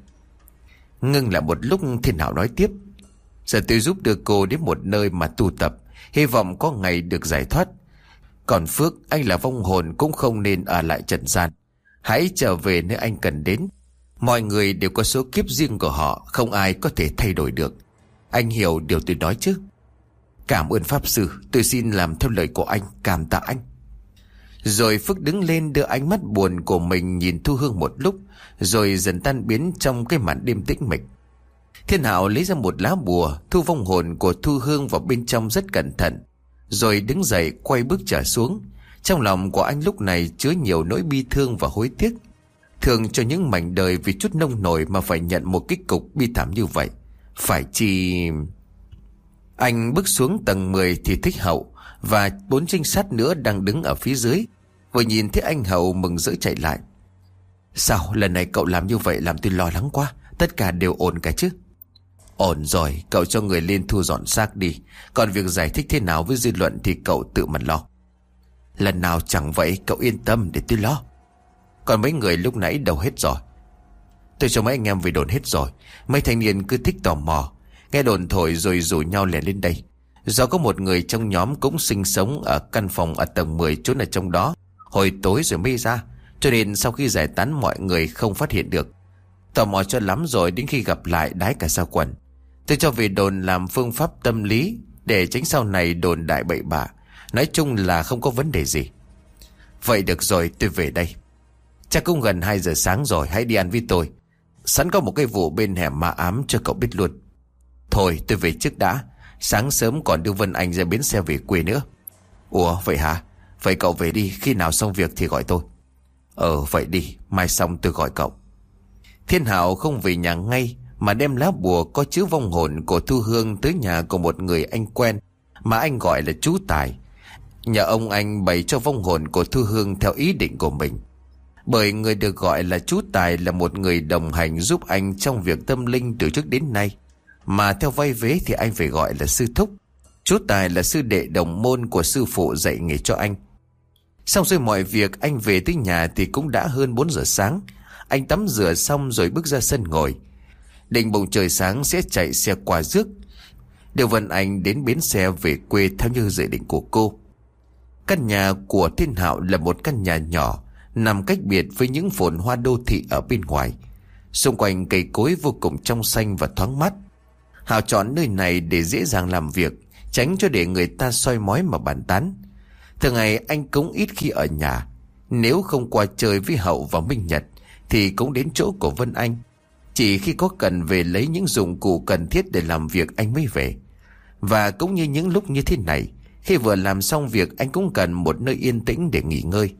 Speaker 1: Ngưng lại một lúc, Thiên Hạo nói tiếp: Giờ tôi giúp đưa cô đến một nơi mà tu tập, hy vọng có ngày được giải thoát. Còn Phước, anh là vong hồn cũng không nên ở lại trần gian. Hãy trở về nơi anh cần đến. Mọi người đều có số kiếp riêng của họ, không ai có thể thay đổi được. Anh hiểu điều tôi nói chứ? Cảm ơn Pháp Sư, tôi xin làm theo lời của anh, cảm tạ anh. Rồi Phước đứng lên đưa ánh mắt buồn của mình nhìn Thu Hương một lúc, rồi dần tan biến trong cái màn đêm tĩnh mịch. Thiên Hạo lấy ra một lá bùa, thu vong hồn của Thu Hương vào bên trong rất cẩn thận, rồi đứng dậy quay bước trở xuống. Trong lòng của anh lúc này chứa nhiều nỗi bi thương và hối tiếc. Thường cho những mảnh đời vì chút nông nổi mà phải nhận một kết cục bi thảm như vậy. Phải chi... Anh bước xuống tầng mười thì Thích Hậu và bốn trinh sát nữa đang đứng ở phía dưới. Vừa nhìn thấy anh Hậu mừng rỡ chạy lại: Sao lần này cậu làm như vậy làm tôi lo lắng quá. Tất cả đều ổn cả chứ? Ổn rồi, cậu cho người lên thu dọn xác đi. Còn việc giải thích thế nào với dư luận thì cậu tự mình lo. Lần nào chẳng vậy, cậu yên tâm để tôi lo. Còn mấy người lúc nãy đâu hết rồi? Tôi cho mấy anh em về đồn hết rồi. Mấy thanh niên cứ thích tò mò, nghe đồn thổi rồi rủ nhau lẻn lên đây. Do có một người trong nhóm cũng sinh sống ở căn phòng ở tầng mười, trốn ở trong đó hồi tối rồi mới ra, cho nên sau khi giải tán mọi người không phát hiện được. Tò mò cho lắm rồi, đến khi gặp lại đái cả sao quần. Tôi cho về đồn làm phương pháp tâm lý, để tránh sau này đồn đại bậy bạ. Nói chung là không có vấn đề gì. Vậy được rồi, tôi về đây. Chắc cũng gần hai giờ sáng rồi, hãy đi ăn với tôi. Sẵn có một cái vụ bên hẻm ma ám cho cậu biết luôn. Thôi tôi về trước đã, sáng sớm còn đưa Vân Anh ra bến xe về quê nữa. Ủa vậy hả? Vậy cậu về đi, khi nào xong việc thì gọi tôi. Ờ vậy đi, mai xong tôi gọi cậu. Thiên Hạo không về nhà ngay, mà đem lá bùa có chứa vong hồn của Thu Hương tới nhà của một người anh quen mà anh gọi là chú Tài. Nhờ ông anh bày cho vong hồn của Thu Hương theo ý định của mình. Bởi người được gọi là chú Tài là một người đồng hành giúp anh trong việc tâm linh từ trước đến nay, mà theo vai vế thì anh phải gọi là sư thúc. Chú Tài là sư đệ đồng môn của sư phụ dạy nghề cho anh. Xong rồi mọi việc, anh về tới nhà thì cũng đã hơn bốn giờ sáng. Anh tắm rửa xong rồi bước ra sân ngồi, định bụng trời sáng sẽ chạy xe qua rước đưa Vân Anh đến bến xe về quê theo như dự định của cô. Căn nhà của Thiên Hạo là một căn nhà nhỏ, nằm cách biệt với những phồn hoa đô thị ở bên ngoài. Xung quanh cây cối vô cùng trong xanh và thoáng mát. Hạo chọn nơi này để dễ dàng làm việc, tránh cho để người ta soi mói mà bàn tán. Thường ngày anh cũng ít khi ở nhà. Nếu không qua chơi với Hậu và Minh Nhật thì cũng đến chỗ của Vân Anh. Chỉ khi có cần về lấy những dụng cụ cần thiết để làm việc anh mới về. Và cũng như những lúc như thế này, khi vừa làm xong việc anh cũng cần một nơi yên tĩnh để nghỉ ngơi.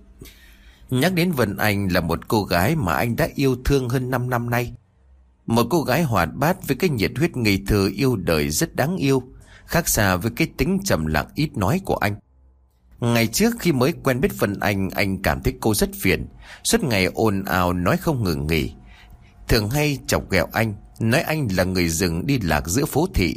Speaker 1: Nhắc đến Vân Anh là một cô gái mà anh đã yêu thương hơn năm năm nay. Một cô gái hoạt bát với cái nhiệt huyết ngây thơ yêu đời rất đáng yêu, khác xa với cái tính trầm lặng ít nói của anh. Ngày trước khi mới quen biết Vân Anh, anh cảm thấy cô rất phiền, suốt ngày ồn ào nói không ngừng nghỉ. Thường hay chọc ghẹo anh, nói anh là người rừng đi lạc giữa phố thị,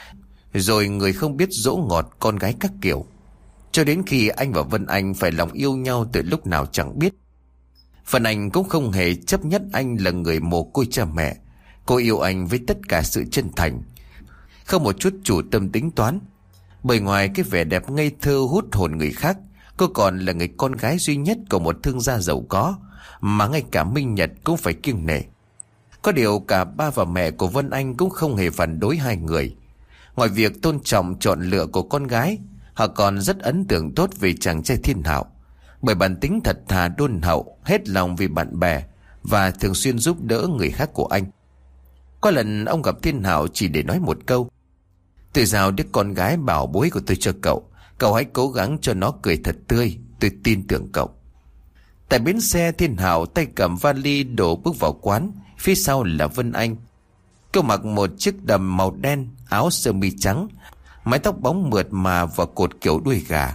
Speaker 1: rồi người không biết dỗ ngọt con gái các kiểu. Cho đến khi anh và Vân Anh phải lòng yêu nhau từ lúc nào chẳng biết. Phần Anh cũng không hề chấp nhất anh là người mồ côi cha mẹ. Cô yêu anh với tất cả sự chân thành, không một chút chủ tâm tính toán. Bởi ngoài cái vẻ đẹp ngây thơ hút hồn người khác, cô còn là người con gái duy nhất của một thương gia giàu có mà ngay cả Minh Nhật cũng phải kiêng nể. Có điều cả ba và mẹ của Vân Anh cũng không hề phản đối hai người. Ngoài việc tôn trọng chọn lựa của con gái, họ còn rất ấn tượng tốt về chàng trai Thiên Hạo. Bởi bản tính thật thà đôn hậu, hết lòng vì bạn bè và thường xuyên giúp đỡ người khác của anh. Có lần ông gặp Thiên Hạo chỉ để nói một câu: "Tôi giao đứa con gái bảo bối của tôi cho cậu, cậu hãy cố gắng cho nó cười thật tươi, tôi tin tưởng cậu." Tại bến xe, Thiên Hạo tay cầm vali đổ bước vào quán, phía sau là Vân Anh. Cô mặc một chiếc đầm màu đen, áo sơ mi trắng, mái tóc bóng mượt mà và cột kiểu đuôi gà.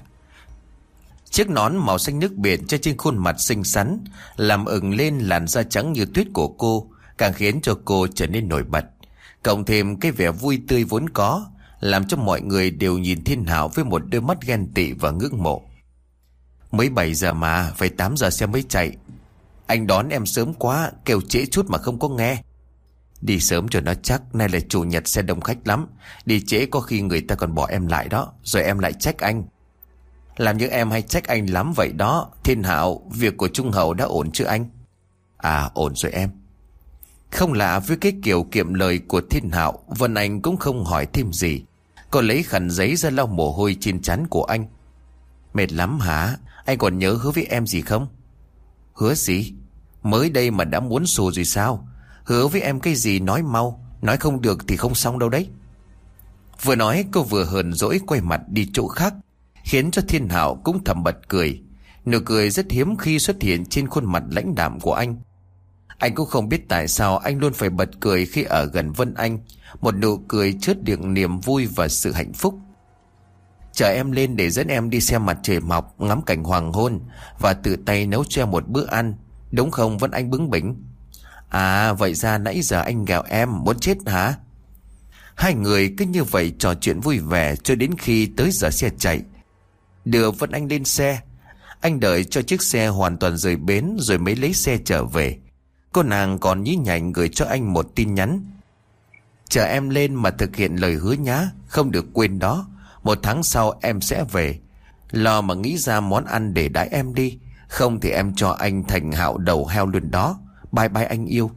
Speaker 1: Chiếc nón màu xanh nước biển cho trên khuôn mặt xinh xắn làm ửng lên làn da trắng như tuyết của cô, càng khiến cho cô trở nên nổi bật. Cộng thêm cái vẻ vui tươi vốn có, làm cho mọi người đều nhìn Thiên Hạo với một đôi mắt ghen tị và ngưỡng mộ. "Mới bảy giờ mà, phải tám giờ xe mới chạy. Anh đón em sớm quá, kêu trễ chút mà không có nghe." "Đi sớm cho nó chắc, nay là chủ nhật xe đông khách lắm. Đi trễ có khi người ta còn bỏ em lại đó, rồi em lại trách anh." "Làm như em hay trách anh lắm vậy đó. Thiên Hạo, việc của Trung Hậu đã ổn chứ anh?" "À, ổn rồi em." Không lạ với cái kiểu kiệm lời của Thiên Hạo, Vân Anh cũng không hỏi thêm gì. Cô lấy khăn giấy ra lau mồ hôi trên trán của anh. "Mệt lắm hả? Anh còn nhớ hứa với em gì không?" "Hứa gì? Mới đây mà đã muốn xù rồi sao? Hứa với em cái gì nói mau, nói không được thì không xong đâu đấy." Vừa nói cô vừa hờn dỗi quay mặt đi chỗ khác, khiến cho Thiên Hạo cũng thầm bật cười. Nụ cười rất hiếm khi xuất hiện trên khuôn mặt lãnh đạm của anh. Anh cũng không biết tại sao anh luôn phải bật cười khi ở gần Vân Anh, một nụ cười chứa đựng niềm vui và sự hạnh phúc. "Chờ em lên để dẫn em đi xem mặt trời mọc, ngắm cảnh hoàng hôn và tự tay nấu cho em một bữa ăn, đúng không Vân Anh?" bướng bỉnh. "À, vậy ra nãy giờ anh gào em muốn chết hả?" Hai người cứ như vậy trò chuyện vui vẻ cho đến khi tới giờ xe chạy. Đưa Vân Anh lên xe, anh đợi cho chiếc xe hoàn toàn rời bến rồi mới lấy xe trở về. Cô nàng còn nhí nhảnh gửi cho anh một tin nhắn: "Chờ em lên mà thực hiện lời hứa nhá, không được quên đó. Một tháng sau em sẽ về. Lo mà nghĩ ra món ăn để đãi em đi, không thì em cho anh thành Hạo đầu heo luôn đó. Bye bye anh yêu."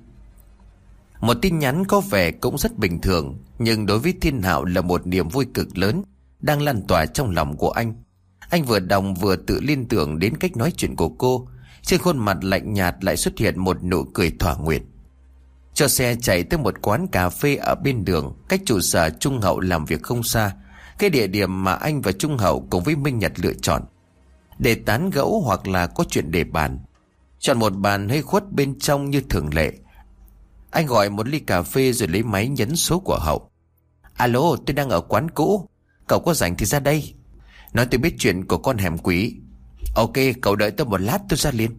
Speaker 1: Một tin nhắn có vẻ cũng rất bình thường, nhưng đối với Thiên Hạo là một niềm vui cực lớn đang lan tỏa trong lòng của anh. Anh vừa đọc vừa tự liên tưởng đến cách nói chuyện của cô. Trên khuôn mặt lạnh nhạt lại xuất hiện một nụ cười thỏa nguyện. Cho xe chạy tới một quán cà phê ở bên đường, cách trụ sở Trung Hậu làm việc không xa, cái địa điểm mà anh và Trung Hậu cùng với Minh Nhật lựa chọn để tán gẫu hoặc là có chuyện để bàn. Chọn một bàn hơi khuất bên trong như thường lệ, anh gọi một ly cà phê rồi lấy máy nhấn số của Hậu. "Alo, tôi đang ở quán cũ, cậu có rảnh thì ra đây. Nói tôi biết chuyện của con hẻm quỷ." "Ok, cậu đợi tôi một lát tôi ra liền."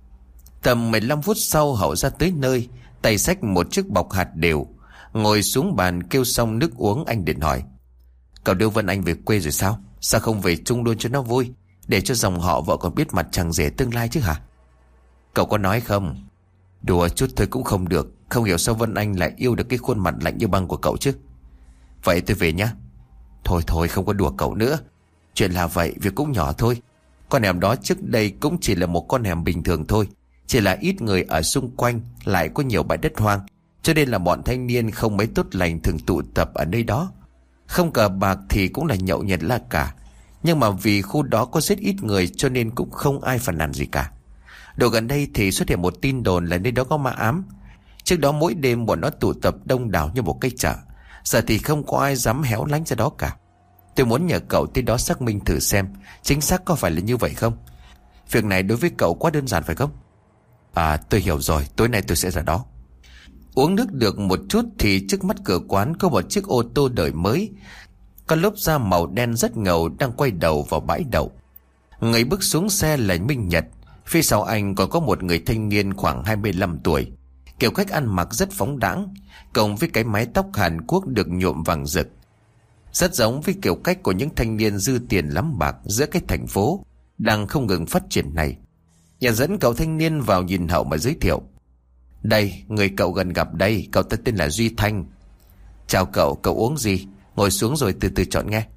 Speaker 1: Tầm mười lăm phút sau Hậu ra tới nơi, tay xách một chiếc bọc hạt đều. Ngồi xuống bàn kêu xong nước uống, anh định hỏi: "Cậu đưa Vân Anh về quê rồi sao? Sao không về chung luôn cho nó vui, để cho dòng họ vợ còn biết mặt chàng rể tương lai chứ hả?" "Cậu có nói không?" "Đùa chút thôi cũng không được. Không hiểu sao Vân Anh lại yêu được cái khuôn mặt lạnh như băng của cậu chứ." "Vậy tôi về nhá." "Thôi thôi, không có đùa cậu nữa. Chuyện là vậy, việc cũng nhỏ thôi. Con hẻm đó trước đây cũng chỉ là một con hẻm bình thường thôi. Chỉ là ít người ở xung quanh, lại có nhiều bãi đất hoang, cho nên là bọn thanh niên không mấy tốt lành thường tụ tập ở nơi đó. Không cờ bạc thì cũng là nhậu nhẹt la cả. Nhưng mà vì khu đó có rất ít người cho nên cũng không ai phàn nàn gì cả. Đồ gần đây thì xuất hiện một tin đồn là nơi đó có ma ám. Trước đó mỗi đêm bọn nó tụ tập đông đảo như một cây chợ. Giờ thì không có ai dám héo lánh ra đó cả. Tôi muốn nhờ cậu tới đó xác minh thử xem chính xác có phải là như vậy không. Việc này đối với cậu quá đơn giản phải không?" "À, tôi hiểu rồi, tối nay tôi sẽ ra đó." Uống nước được một chút thì trước mắt cửa quán có một chiếc ô tô đời mới, có lốp da màu đen rất ngầu đang quay đầu vào bãi đậu. Người bước xuống xe là Minh Nhật. Phía sau anh còn có một người thanh niên khoảng hai mươi lăm tuổi, kiểu cách ăn mặc rất phóng đãng, cộng với cái mái tóc Hàn Quốc được nhuộm vàng rực, rất giống với kiểu cách của những thanh niên dư tiền lắm bạc giữa cái thành phố đang không ngừng phát triển này. Nhà dẫn cậu thanh niên vào nhìn Hậu mà giới thiệu. Đây, người cậu gần gặp đây, cậu ta tên là Duy Thanh. Chào cậu, cậu uống gì? Ngồi xuống rồi từ từ chọn nghe.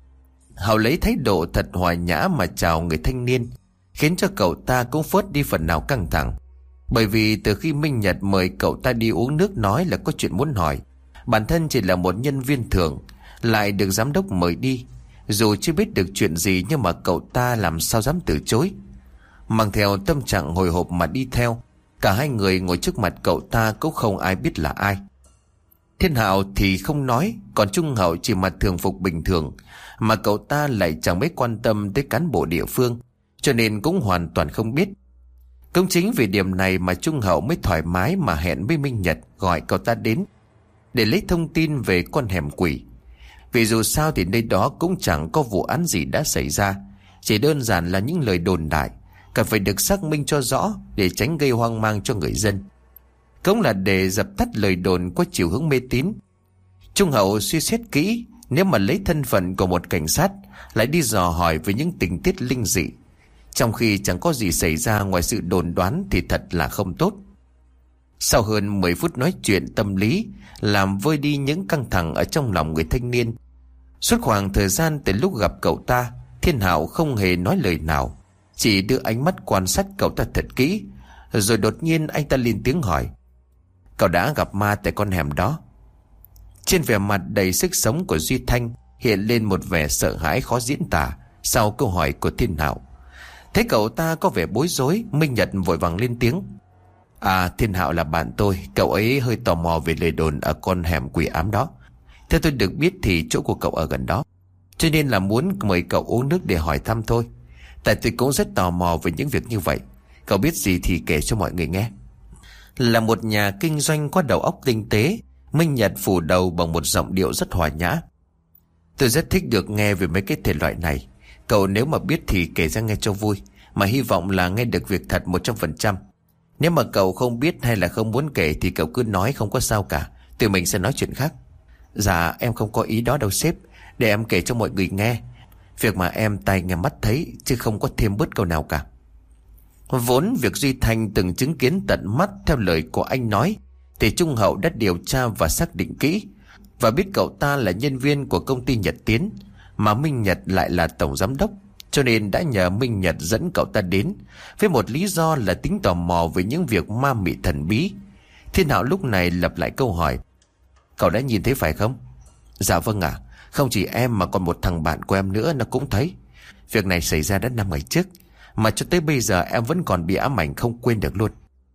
Speaker 1: Hậu lấy thái độ thật hòa nhã mà chào người thanh niên, khiến cho cậu ta cũng phớt đi phần nào căng thẳng. Bởi vì từ khi Minh Nhật mời cậu ta đi uống nước nói là có chuyện muốn hỏi, bản thân chỉ là một nhân viên thường, lại được giám đốc mời đi. Dù chưa biết được chuyện gì nhưng mà cậu ta làm sao dám từ chối. Mang theo tâm trạng hồi hộp mà đi theo, cả hai người ngồi trước mặt cậu ta cũng không ai biết là ai. Thiên Hạo thì không nói, còn Trung Hậu chỉ mặc thường phục bình thường, mà cậu ta lại chẳng mấy quan tâm tới cán bộ địa phương, cho nên cũng hoàn toàn không biết. Cũng chính vì điểm này mà Trung Hậu mới thoải mái mà hẹn với Minh Nhật gọi cậu ta đến để lấy thông tin về con hẻm quỷ. Vì dù sao thì nơi đó cũng chẳng có vụ án gì đã xảy ra, chỉ đơn giản là những lời đồn đại, cần phải được xác minh cho rõ để tránh gây hoang mang cho người dân. Cũng là để dập tắt lời đồn có chiều hướng mê tín. Trung Hậu suy xét kỹ, nếu mà lấy thân phận của một cảnh sát lại đi dò hỏi về những tình tiết linh dị, trong khi chẳng có gì xảy ra ngoài sự đồn đoán, thì thật là không tốt. Sau hơn mười phút nói chuyện tâm lý, làm vơi đi những căng thẳng ở trong lòng người thanh niên. Suốt khoảng thời gian từ lúc gặp cậu ta, Thiên Hạo không hề nói lời nào, chỉ đưa ánh mắt quan sát cậu ta thật kỹ. Rồi đột nhiên anh ta lên tiếng hỏi: Cậu đã gặp ma tại con hẻm đó? Trên vẻ mặt đầy sức sống của Duy Thanh hiện lên một vẻ sợ hãi khó diễn tả sau câu hỏi của Thiên Hạo. Thấy cậu ta có vẻ bối rối, Minh Nhật vội vàng lên tiếng: À, Thiên Hạo là bạn tôi, cậu ấy hơi tò mò về lời đồn ở con hẻm quỷ ám đó. Theo tôi được biết thì chỗ của cậu ở gần đó, cho nên là muốn mời cậu uống nước để hỏi thăm thôi. Tại tôi cũng rất tò mò về những việc như vậy. Cậu biết gì thì kể cho mọi người nghe. Là một nhà kinh doanh có đầu óc tinh tế, Minh Nhật phủ đầu bằng một giọng điệu rất hòa nhã. Tôi rất thích được nghe về mấy cái thể loại này. Cậu nếu mà biết thì kể ra nghe cho vui, mà hy vọng là nghe được việc thật một trăm phần trăm. Nếu mà cậu không biết hay là không muốn kể thì cậu cứ nói, không có sao cả. Tụi mình sẽ nói chuyện khác. Dạ em không có ý đó đâu sếp, để em kể cho mọi người nghe việc mà em tai nghe mắt thấy, chứ không có thêm bớt câu nào cả. Vốn việc Duy Thanh từng chứng kiến tận mắt theo lời của anh nói, thì Trung Hậu đã điều tra và xác định kỹ, và biết cậu ta là nhân viên của công ty Nhật Tiến, mà Minh Nhật lại là tổng giám đốc, cho nên đã nhờ Minh Nhật dẫn cậu ta đến với một lý do là tính tò mò về những việc ma mị thần bí. Thiên Hạo lúc này lặp lại câu hỏi: Cậu đã nhìn thấy phải không? Dạ vâng ạ. Không chỉ em mà còn một thằng bạn của em nữa nó cũng thấy. Việc này xảy ra đã năm ngày trước, mà cho tới bây giờ em vẫn còn bị ám ảnh không quên được luôn.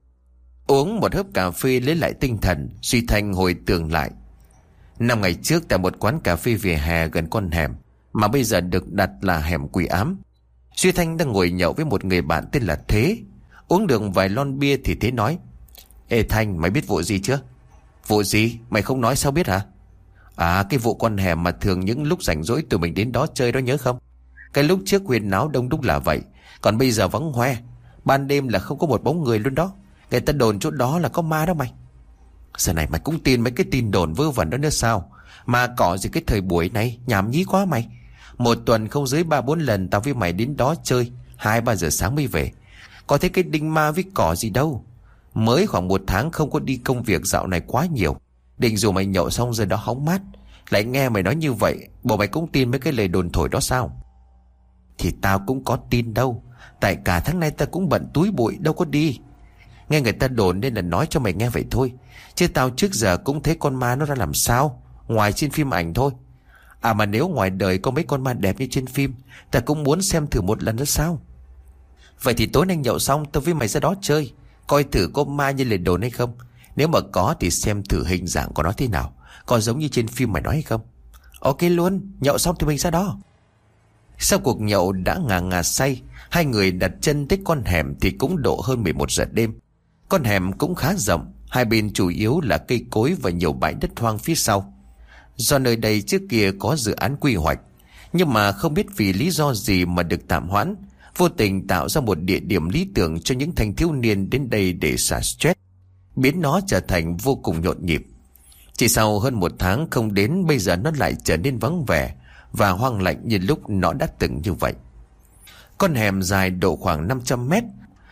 Speaker 1: Uống một hớp cà phê lấy lại tinh thần, Duy Thanh hồi tưởng lại. Năm ngày trước tại một quán cà phê vỉa hè gần con hẻm, mà bây giờ được đặt là hẻm quỷ ám, Duy Thanh đang ngồi nhậu với một người bạn tên là Thế. Uống được vài lon bia thì Thế nói: Ê Thanh, mày biết vụ gì chưa? Vụ gì? Mày không nói sao biết hả? À, cái vụ con hẻm mà thường những lúc rảnh rỗi tụi mình đến đó chơi đó, nhớ không? Cái lúc trước huyên náo đông đúc là vậy, còn bây giờ vắng hoe, ban đêm là không có một bóng người luôn đó. Người ta đồn chỗ đó là có ma đó mày. Giờ này mày cũng tin mấy cái tin đồn vớ vẩn đó nữa sao? Mà cỏ gì cái thời buổi này, nhảm nhí quá mày. Một tuần không dưới ba bốn lần tao với mày đến đó chơi, hai ba giờ sáng mới về. Có thấy cái đinh ma với cỏ gì đâu. Mới khoảng một tháng không có đi công việc, dạo này quá nhiều. Định dù mày nhậu xong rồi đó hóng mát, lại nghe mày nói như vậy, bộ mày cũng tin mấy cái lời đồn thổi đó sao? Thì tao cũng có tin đâu, tại cả tháng nay tao cũng bận túi bụi đâu có đi. Nghe người ta đồn nên là nói cho mày nghe vậy thôi, chứ tao trước giờ cũng thấy con ma nó ra làm sao, ngoài trên phim ảnh thôi. À mà nếu ngoài đời có mấy con ma đẹp như trên phim, tao cũng muốn xem thử một lần nữa sao. Vậy thì tối nay nhậu xong tao với mày ra đó chơi, coi thử có ma như lời đồn hay không. Nếu mà có thì xem thử hình dạng của nó thế nào, có giống như trên phim mày nói hay không. Ok luôn, nhậu xong thì mình ra đó. Sau cuộc nhậu đã ngà ngà say, hai người đặt chân tới con hẻm thì cũng độ hơn mười một giờ đêm. Con hẻm cũng khá rộng, hai bên chủ yếu là cây cối và nhiều bãi đất hoang phía sau. Do nơi đây trước kia có dự án quy hoạch, nhưng mà không biết vì lý do gì mà được tạm hoãn, vô tình tạo ra một địa điểm lý tưởng cho những thanh thiếu niên đến đây để xả stress, biến nó trở thành vô cùng nhộn nhịp. Chỉ sau hơn một tháng không đến, bây giờ nó lại trở nên vắng vẻ và hoang lạnh như lúc nó đã từng như vậy. Con hẻm dài độ khoảng năm trăm mét,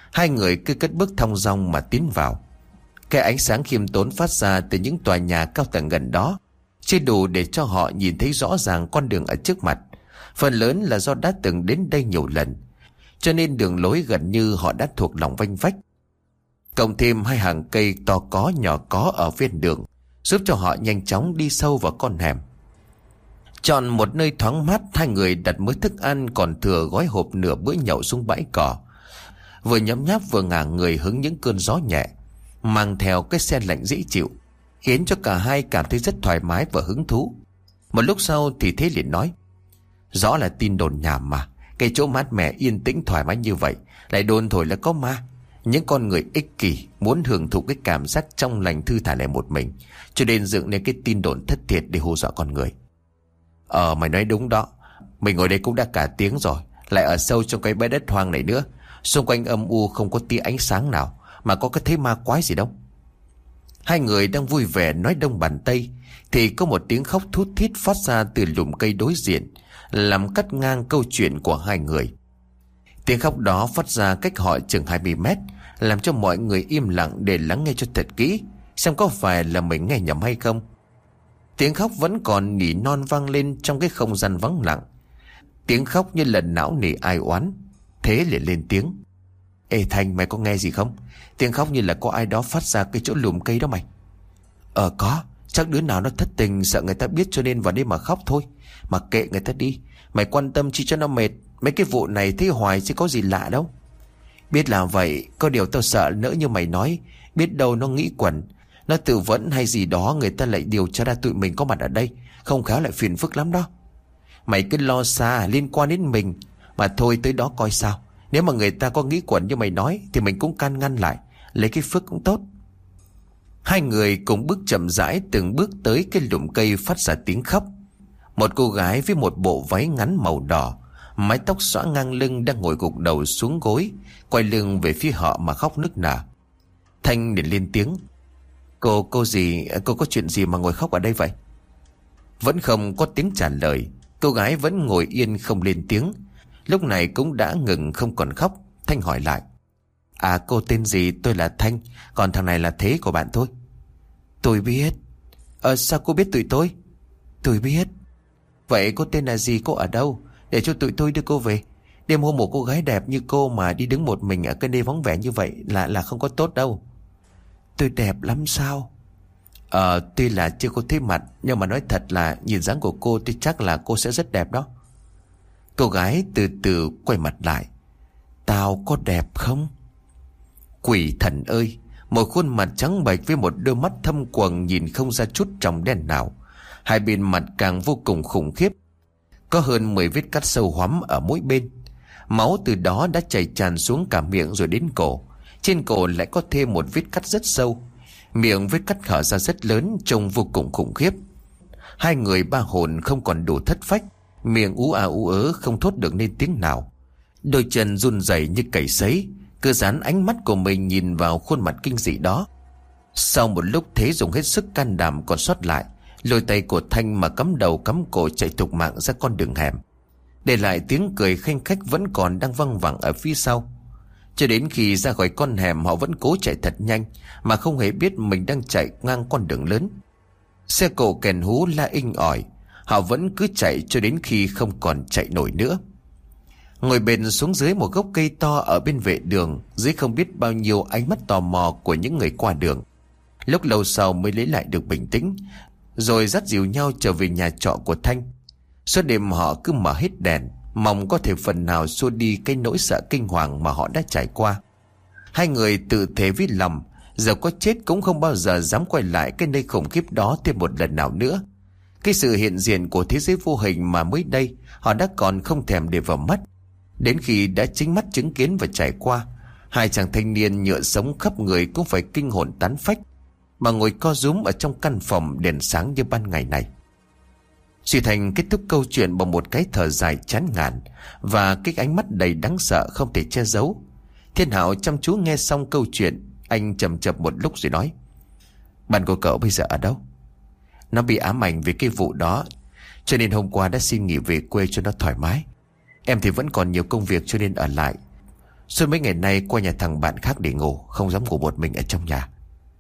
Speaker 1: Hai người cứ cất bước thong dong mà tiến vào. Cái ánh sáng khiêm tốn phát ra từ những tòa nhà cao tầng gần đó chưa đủ để cho họ nhìn thấy rõ ràng con đường ở trước mặt. Phần lớn là do đã từng đến đây nhiều lần, cho nên đường lối gần như họ đã thuộc lòng vanh vách. Cộng thêm hai hàng cây to có nhỏ có ở ven đường, giúp cho họ nhanh chóng đi sâu vào con hẻm. Chọn một nơi thoáng mát, hai người đặt mớ thức ăn còn thừa gói hộp nửa bữa nhậu xuống bãi cỏ, vừa nhấm nháp vừa ngả người hứng những cơn gió nhẹ mang theo cái se lạnh dễ chịu, khiến cho cả hai cảm thấy rất thoải mái và hứng thú. Một lúc sau thì Thế liền nói: Rõ là tin đồn nhảm mà. Cái chỗ mát mẻ yên tĩnh thoải mái như vậy lại đồn thổi là có ma. Những con người ích kỷ muốn hưởng thụ cái cảm giác trong lành thư thả này một mình, cho nên dựng nên cái tin đồn thất thiệt để hù dọa con người. Ờ mày nói đúng đó. Mình ngồi đây cũng đã cả tiếng rồi, lại ở sâu trong cái bãi đất hoang này nữa. Xung quanh âm u không có tia ánh sáng nào, mà có cái thế ma quái gì đâu. Hai người đang vui vẻ nói đông bàn tây thì có một tiếng khóc thút thít phát ra từ lùm cây đối diện, làm cắt ngang câu chuyện của hai người. Tiếng khóc đó phát ra cách họ chừng hai mươi mét, làm cho mọi người im lặng để lắng nghe cho thật kỹ, xem có phải là mình nghe nhầm hay không. Tiếng khóc vẫn còn nỉ non vang lên trong cái không gian vắng lặng. Tiếng khóc như lần não nỉ ai oán. Thế liền lên tiếng: Ê Thanh, mày có nghe gì không? Tiếng khóc như là có ai đó phát ra cái chỗ lùm cây đó mày. Ờ có, chắc đứa nào nó thất tình sợ người ta biết cho nên vào đây mà khóc thôi. Mà kệ người ta đi, mày quan tâm chi cho nó mệt. Mấy cái vụ này thấy hoài chứ có gì lạ đâu. Biết là vậy, có điều tao sợ nữa như mày nói, biết đâu nó nghĩ quẩn, nó tự vấn hay gì đó, người ta lại điều tra ra tụi mình có mặt ở đây, không khéo lại phiền phức lắm đó. Mày cứ lo xa liên quan đến mình. Mà thôi tới đó coi sao. Nếu mà người ta có nghĩ quẩn như mày nói thì mình cũng can ngăn lại, lấy cái phước cũng tốt. Hai người cùng bước chậm rãi từng bước tới cái lùm cây phát ra tiếng khóc. Một cô gái với một bộ váy ngắn màu đỏ, mái tóc xõa ngang lưng đang ngồi gục đầu xuống gối, quay lưng về phía họ mà khóc nức nở. Thanh liền lên tiếng: Cô, cô gì, cô có chuyện gì mà ngồi khóc ở đây vậy? Vẫn không có tiếng trả lời. Cô gái vẫn ngồi yên không lên tiếng. Lúc này cũng đã ngừng không còn khóc. Thanh hỏi lại: À cô tên gì? Tôi là Thanh, còn thằng này là Thế của bạn tôi. Tôi biết. Ờ sao cô biết tụi tôi? Tôi biết. Vậy cô tên là gì, cô ở đâu, để cho tụi tôi đưa cô về. Đêm hôm một cô gái đẹp như cô mà đi đứng một mình ở cái nơi vắng vẻ như vậy là là không có tốt đâu. Tôi đẹp lắm sao? Ờ tuy là chưa có thấy mặt, nhưng mà nói thật là nhìn dáng của cô thì chắc là cô sẽ rất đẹp đó. Cô gái từ từ quay mặt lại: Tao có đẹp không? Quỷ thần ơi! Một khuôn mặt trắng bệch với một đôi mắt thâm quầng nhìn không ra chút tròng đen nào. Hai bên mặt càng vô cùng khủng khiếp. Có hơn mười vết cắt sâu hoắm ở mỗi bên. Máu từ đó đã chảy tràn xuống cả miệng rồi đến cổ. Trên cổ lại có thêm một vết cắt rất sâu. Miệng vết cắt hở ra rất lớn, trông vô cùng khủng khiếp. Hai người ba hồn không còn đủ thất phách, miệng ú à ú ớ không thốt được nên tiếng nào. Đôi chân run rẩy như cầy sấy, cứ dán ánh mắt của mình nhìn vào khuôn mặt kinh dị đó. Sau một lúc Thế dùng hết sức can đảm còn sót lại, lôi tay của Thanh mà cắm đầu cắm cổ chạy thục mạng ra con đường hẻm, để lại tiếng cười khanh khách vẫn còn đang văng vẳng ở phía sau. Cho đến khi ra khỏi con hẻm, họ vẫn cố chạy thật nhanh mà không hề biết mình đang chạy ngang con đường lớn. Xe cộ kèn hú la inh ỏi, họ vẫn cứ chạy cho đến khi không còn chạy nổi nữa. Ngồi bệt xuống dưới một gốc cây to ở bên vệ đường, dưới không biết bao nhiêu ánh mắt tò mò của những người qua đường. Lúc lâu sau mới lấy lại được bình tĩnh, rồi dắt dìu nhau trở về nhà trọ của Thanh. Suốt đêm họ cứ mở hết đèn, mong có thể phần nào xua đi cái nỗi sợ kinh hoàng mà họ đã trải qua. Hai người tự thề với lòng, giờ có chết cũng không bao giờ dám quay lại cái nơi khủng khiếp đó thêm một lần nào nữa. Cái sự hiện diện của thế giới vô hình mà mới đây họ đã còn không thèm để vào mắt. Đến khi đã chính mắt chứng kiến và trải qua, hai chàng thanh niên nhựa sống khắp người cũng phải kinh hồn tán phách, mà ngồi co rúm ở trong căn phòng đèn sáng như ban ngày này. Duy Thành kết thúc câu chuyện bằng một cái thở dài chán ngàn và cái ánh mắt đầy đáng sợ không thể che giấu. Thiên Hạo chăm chú nghe xong câu chuyện, anh chầm chập một lúc rồi nói: Bạn của cậu bây giờ ở đâu? Nó bị ám ảnh vì cái vụ đó, cho nên hôm qua đã xin nghỉ về quê cho nó thoải mái. Em thì vẫn còn nhiều công việc cho nên ở lại. Suốt mấy ngày nay qua nhà thằng bạn khác để ngủ, không dám ngủ một mình ở trong nhà.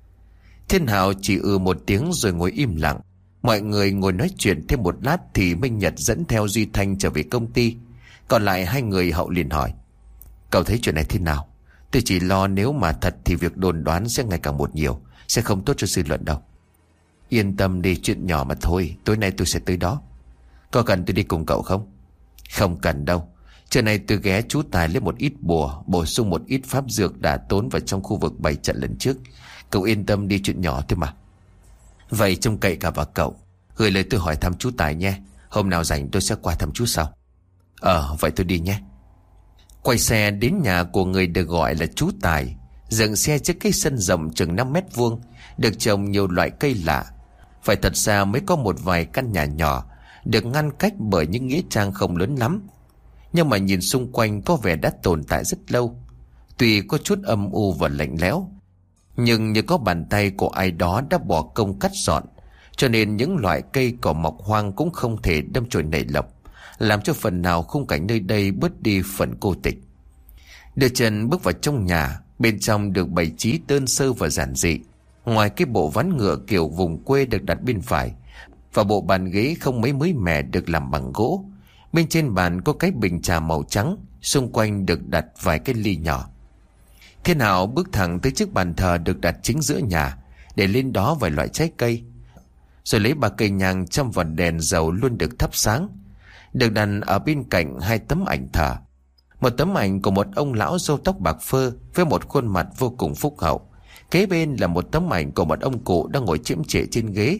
Speaker 1: Thiên Hạo chỉ ừ một tiếng rồi ngồi im lặng. Mọi người ngồi nói chuyện thêm một lát thì Minh Nhật dẫn theo Duy Thanh trở về công ty. Còn lại hai người Hậu liền hỏi: Cậu thấy chuyện này thế nào? Tôi chỉ lo nếu mà thật thì việc đồn đoán sẽ ngày càng một nhiều, sẽ không tốt cho dư luận đâu. Yên tâm đi, chuyện nhỏ mà thôi, tối nay tôi sẽ tới đó. Có cần tôi đi cùng cậu không? Không cần đâu. Trưa nay tôi ghé chú Tài lấy một ít bùa, bổ sung một ít pháp dược đã tốn vào trong khu vực bày trận lần trước. Cậu yên tâm đi, chuyện nhỏ thôi mà. Vậy trông cậy cả vào cậu. Gửi lời tôi hỏi thăm chú Tài nhé. Hôm nào rảnh tôi sẽ qua thăm chú sau. Ờ vậy tôi đi nhé. Quay xe đến nhà của người được gọi là chú Tài. Dừng xe trước cái sân rộng chừng năm mét vuông, được trồng nhiều loại cây lạ. Phải thật ra mới có một vài căn nhà nhỏ, được ngăn cách bởi những nghĩa trang không lớn lắm. Nhưng mà nhìn xung quanh có vẻ đã tồn tại rất lâu. Tuy có chút âm u và lạnh lẽo, nhưng như có bàn tay của ai đó đã bỏ công cắt dọn, cho nên những loại cây cỏ mọc hoang cũng không thể đâm chồi nảy lộc, làm cho phần nào khung cảnh nơi đây bớt đi phần cô tịch. Đưa chân bước vào trong nhà, bên trong được bày trí đơn sơ và giản dị. Ngoài cái bộ ván ngựa kiểu vùng quê được đặt bên phải, và bộ bàn ghế không mấy mới mẻ được làm bằng gỗ. Bên trên bàn có cái bình trà màu trắng, xung quanh được đặt vài cái ly nhỏ. Thiên Hạo bước thẳng tới chiếc bàn thờ được đặt chính giữa nhà, để lên đó vài loại trái cây, rồi lấy ba cây nhang châm vào đèn dầu luôn được thắp sáng, được đặt ở bên cạnh hai tấm ảnh thờ. Một tấm ảnh của một ông lão râu tóc bạc phơ với một khuôn mặt vô cùng phúc hậu. Kế bên là một tấm ảnh của một ông cụ đang ngồi chiếm trệ trên ghế,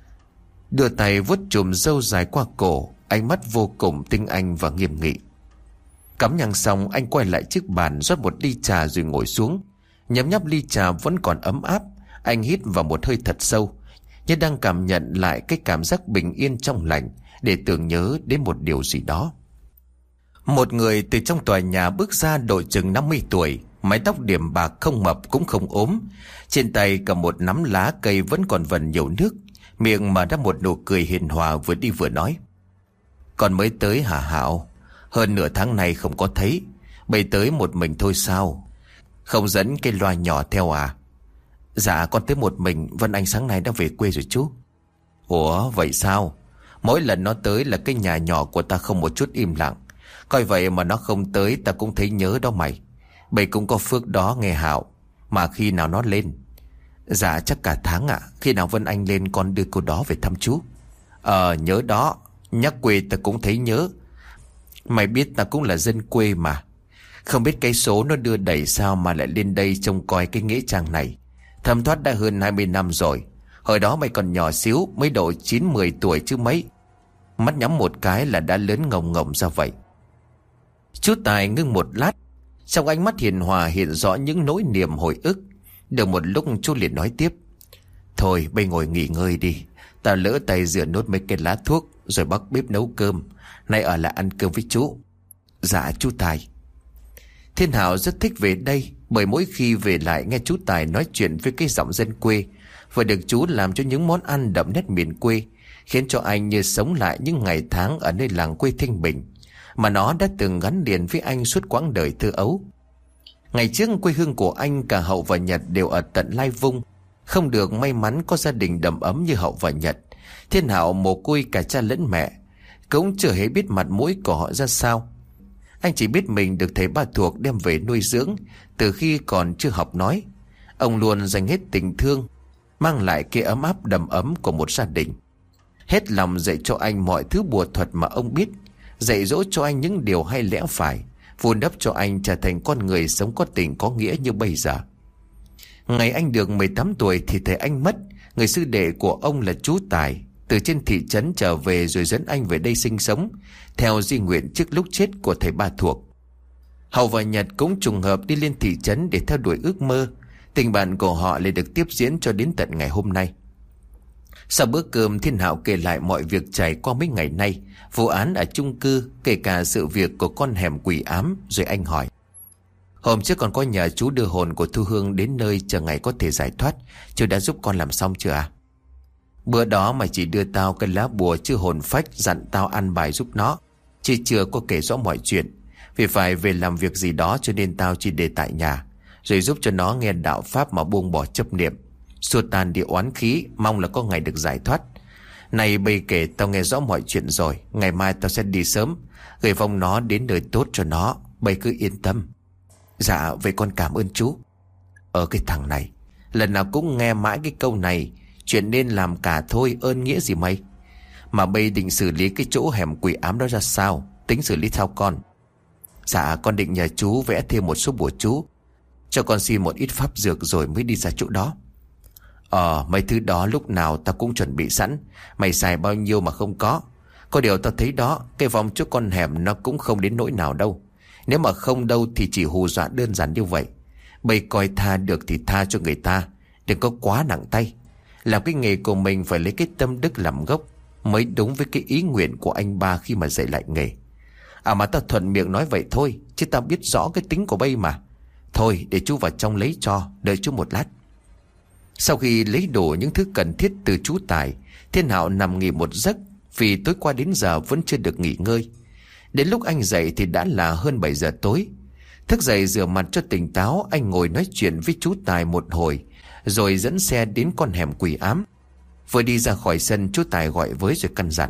Speaker 1: đưa tay vuốt chùm râu dài qua cổ, ánh mắt vô cùng tinh anh và nghiêm nghị. Cắm nhang xong, anh quay lại chiếc bàn rót một ly trà rồi ngồi xuống. Nhấm nháp ly trà vẫn còn ấm áp, anh hít vào một hơi thật sâu, như đang cảm nhận lại cái cảm giác bình yên trong lành, để tưởng nhớ đến một điều gì đó. Một người từ trong tòa nhà bước ra, độ chừng năm mươi tuổi, mái tóc điểm bạc, không mập cũng không ốm, trên tay cầm một nắm lá cây vẫn còn vần nhiều nước, miệng mà ra một nụ cười hiền hòa, vừa đi vừa nói: Còn mới tới hả Hạo? Hơn nửa tháng nay không có thấy. Bây tới một mình thôi sao? Không dẫn cái loa nhỏ theo à? Dạ con tới một mình. Vân Anh sáng nay đã về quê rồi chú. Ủa vậy sao? Mỗi lần nó tới là cái nhà nhỏ của ta không một chút im lặng. Coi vậy mà nó không tới ta cũng thấy nhớ đó mày. Bây cũng có phước đó nghe Hạo. Mà khi nào nó lên? Dạ chắc cả tháng ạ. Khi nào Vân Anh lên con đưa cô đó về thăm chú. Ờ nhớ đó. Nhắc quê ta cũng thấy nhớ. Mày biết ta cũng là dân quê mà. Không biết cái số nó đưa đẩy sao mà lại lên đây trông coi cái nghĩa trang này. Thấm thoát đã hơn hai mươi năm rồi. Hồi đó mày còn nhỏ xíu, mới độ chín mười tuổi chứ mấy. Mắt nhắm một cái là đã lớn ngồng ngồng ra vậy. Chú Tài ngưng một lát, trong ánh mắt hiền hòa hiện rõ những nỗi niềm hồi ức. Được một lúc chú liền nói tiếp: Thôi bây ngồi nghỉ ngơi đi. Ta lỡ tay rửa nốt mấy cái lá thuốc, rồi bắt bếp nấu cơm. Nay ở lại ăn cơm với chú. Dạ chú Tài. Thiên Hạo rất thích về đây, bởi mỗi khi về lại nghe chú Tài nói chuyện với cái giọng dân quê, và được chú làm cho những món ăn đậm nét miền quê, khiến cho anh như sống lại những ngày tháng ở nơi làng quê thanh bình, mà nó đã từng gắn liền với anh suốt quãng đời thơ ấu. Ngày trước quê hương của anh, cả Hậu và Nhật đều ở tận Lai Vung, không được may mắn có gia đình đầm ấm như Hậu và Nhật. Thiên Hạo mồ côi cả cha lẫn mẹ, cũng chưa hề biết mặt mũi của họ ra sao. Anh chỉ biết mình được thầy Ba Thuộc đem về nuôi dưỡng từ khi còn chưa học nói. Ông luôn dành hết tình thương, mang lại cái ấm áp đầm ấm của một gia đình. Hết lòng dạy cho anh mọi thứ bùa thuật mà ông biết, dạy dỗ cho anh những điều hay lẽ phải, vun đắp cho anh trở thành con người sống có tình có nghĩa như bây giờ. Ngày anh được mười tám tuổi thì thầy anh mất. Người sư đệ của ông là chú Tài từ trên thị trấn trở về, rồi dẫn anh về đây sinh sống theo di nguyện trước lúc chết của thầy Ba Thuộc. Hậu và Nhật cũng trùng hợp đi lên thị trấn để theo đuổi ước mơ. Tình bạn của họ lại được tiếp diễn cho đến tận ngày hôm nay. Sau bữa cơm, Thiên Hạo kể lại mọi việc trải qua mấy ngày nay, vụ án ở chung cư, kể cả sự việc của con hẻm quỷ ám. Rồi anh hỏi: Hôm trước còn có nhờ chú đưa hồn của Thu Hương đến nơi chờ ngày có thể giải thoát, chú đã giúp con làm xong chưa à? Bữa đó mà chỉ đưa tao cái lá bùa chứ hồn phách, dặn tao ăn bài giúp nó, chứ chưa có kể rõ mọi chuyện. Vì phải về làm việc gì đó cho nên tao chỉ để tại nhà, rồi giúp cho nó nghe đạo pháp mà buông bỏ chấp niệm, xua tan đi oán khí, mong là có ngày được giải thoát. Này bây kể tao nghe rõ mọi chuyện rồi, ngày mai tao sẽ đi sớm, gửi vong nó đến nơi tốt cho nó, bây cứ yên tâm. Dạ vậy con cảm ơn chú. Ở cái thằng này, lần nào cũng nghe mãi cái câu này, chuyện nên làm cả thôi, ơn nghĩa gì mày. Mà bây định xử lý cái chỗ hẻm quỷ ám đó ra sao, tính xử lý sao con? Dạ con định nhờ chú vẽ thêm một số bùa chú, cho con xin một ít pháp dược rồi mới đi ra chỗ đó. Ờ mấy thứ đó lúc nào tao cũng chuẩn bị sẵn, mày xài bao nhiêu mà không có. Có điều tao thấy đó, cái vòng chỗ con hẻm nó cũng không đến nỗi nào đâu. Nếu mà không đâu thì chỉ hù dọa đơn giản như vậy. Bây coi tha được thì tha cho người ta, đừng có quá nặng tay. Làm cái nghề của mình phải lấy cái tâm đức làm gốc, mới đúng với cái ý nguyện của anh ba khi mà dạy lại nghề. À mà tao thuận miệng nói vậy thôi, chứ tao biết rõ cái tính của bây mà. Thôi để chú vào trong lấy cho, đợi chú một lát. Sau khi lấy đủ những thứ cần thiết từ chú Tài, Thiên Hạo nằm nghỉ một giấc, vì tối qua đến giờ vẫn chưa được nghỉ ngơi. Đến lúc anh dậy thì đã là hơn bảy giờ tối. Thức dậy rửa mặt cho tỉnh táo, anh ngồi nói chuyện với chú Tài một hồi, rồi dẫn xe đến con hẻm quỷ ám. Vừa đi ra khỏi sân, chú Tài gọi với rồi căn dặn: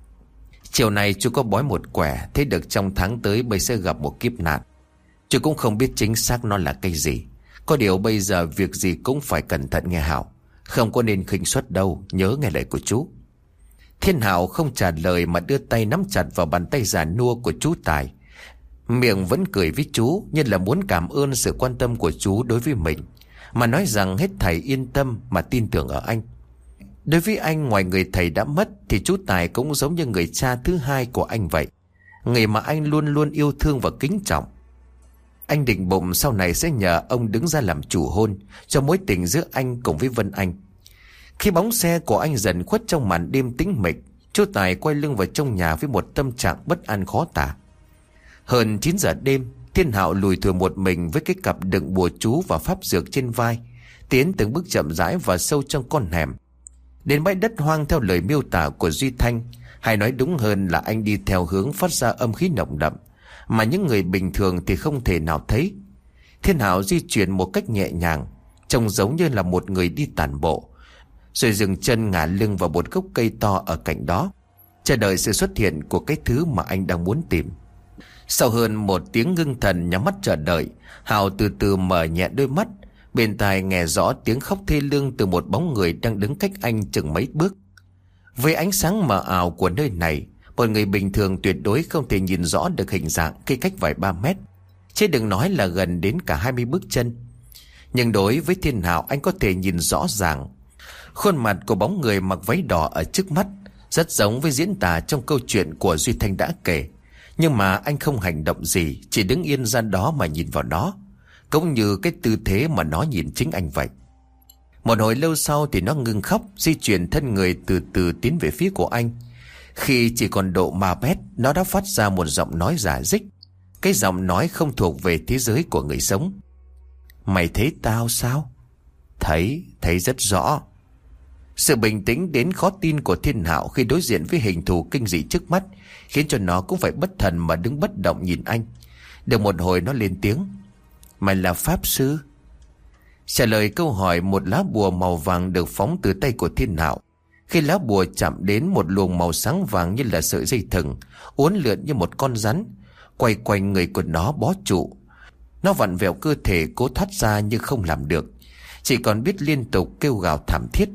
Speaker 1: chiều nay chú có bói một quẻ, thấy được trong tháng tới bây sẽ gặp một kiếp nạn. Chú cũng không biết chính xác nó là cái gì. Có điều bây giờ việc gì cũng phải cẩn thận nghe Hảo, không có nên khinh suất đâu, nhớ nghe lời của chú. Thiên Hạo không trả lời mà đưa tay nắm chặt vào bàn tay già nua của chú Tài, miệng vẫn cười với chú như là muốn cảm ơn sự quan tâm của chú đối với mình, mà nói rằng hết thầy yên tâm mà tin tưởng ở anh. Đối với anh, ngoài người thầy đã mất thì chú Tài cũng giống như người cha thứ hai của anh vậy, người mà anh luôn luôn yêu thương và kính trọng. Anh định bụng sau này sẽ nhờ ông đứng ra làm chủ hôn cho mối tình giữa anh cùng với Vân Anh. Khi bóng xe của anh dần khuất trong màn đêm tĩnh mịch, chú Tài quay lưng vào trong nhà với một tâm trạng bất an khó tả. Hơn chín giờ đêm, Thiên Hạo lùi thủi một mình với cái cặp đựng bùa chú và pháp dược trên vai, tiến từng bước chậm rãi vào sâu trong con hẻm, đến bãi đất hoang theo lời miêu tả của Duy Thanh, hay nói đúng hơn là anh đi theo hướng phát ra âm khí nồng đậm mà những người bình thường thì không thể nào thấy. Thiên Hạo di chuyển một cách nhẹ nhàng, trông giống như là một người đi tản bộ, rồi dừng chân ngả lưng vào một gốc cây to ở cạnh đó, chờ đợi sự xuất hiện của cái thứ mà anh đang muốn tìm. Sau hơn một tiếng ngưng thần nhắm mắt chờ đợi, Hạo từ từ mở nhẹ đôi mắt, bên tai nghe rõ tiếng khóc thê lương từ một bóng người đang đứng cách anh chừng mấy bước. Với ánh sáng mờ ảo của nơi này, một người bình thường tuyệt đối không thể nhìn rõ được hình dạng khi cách vài ba mét, chứ đừng nói là gần đến cả hai mươi bước chân. Nhưng đối với Thiên Hạo, anh có thể nhìn rõ ràng khuôn mặt của bóng người mặc váy đỏ ở trước mắt, rất giống với diễn tả trong câu chuyện của Duy Thanh đã kể. Nhưng mà anh không hành động gì, chỉ đứng yên ra đó mà nhìn vào nó, cũng như cái tư thế mà nó nhìn chính anh vậy. Một hồi lâu sau thì nó ngừng khóc, di chuyển thân người từ từ tiến về phía của anh. Khi chỉ còn độ ba mét, nó đã phát ra một giọng nói giả dích, cái giọng nói không thuộc về thế giới của người sống. Mày thấy tao sao? Thấy, thấy rất rõ. Sự bình tĩnh đến khó tin của Thiên Hạo khi đối diện với hình thù kinh dị trước mắt khiến cho nó cũng phải bất thần mà đứng bất động nhìn anh. Được một hồi nó lên tiếng: Mày là pháp sư? Trả lời câu hỏi, một lá bùa màu vàng được phóng từ tay của Thiên Hạo. Khi lá bùa chạm đến, một luồng màu sáng vàng như là sợi dây thừng uốn lượn như một con rắn quay quanh người của nó bó trụ. Nó vặn vẹo cơ thể cố thoát ra nhưng không làm được, chỉ còn biết liên tục kêu gào thảm thiết.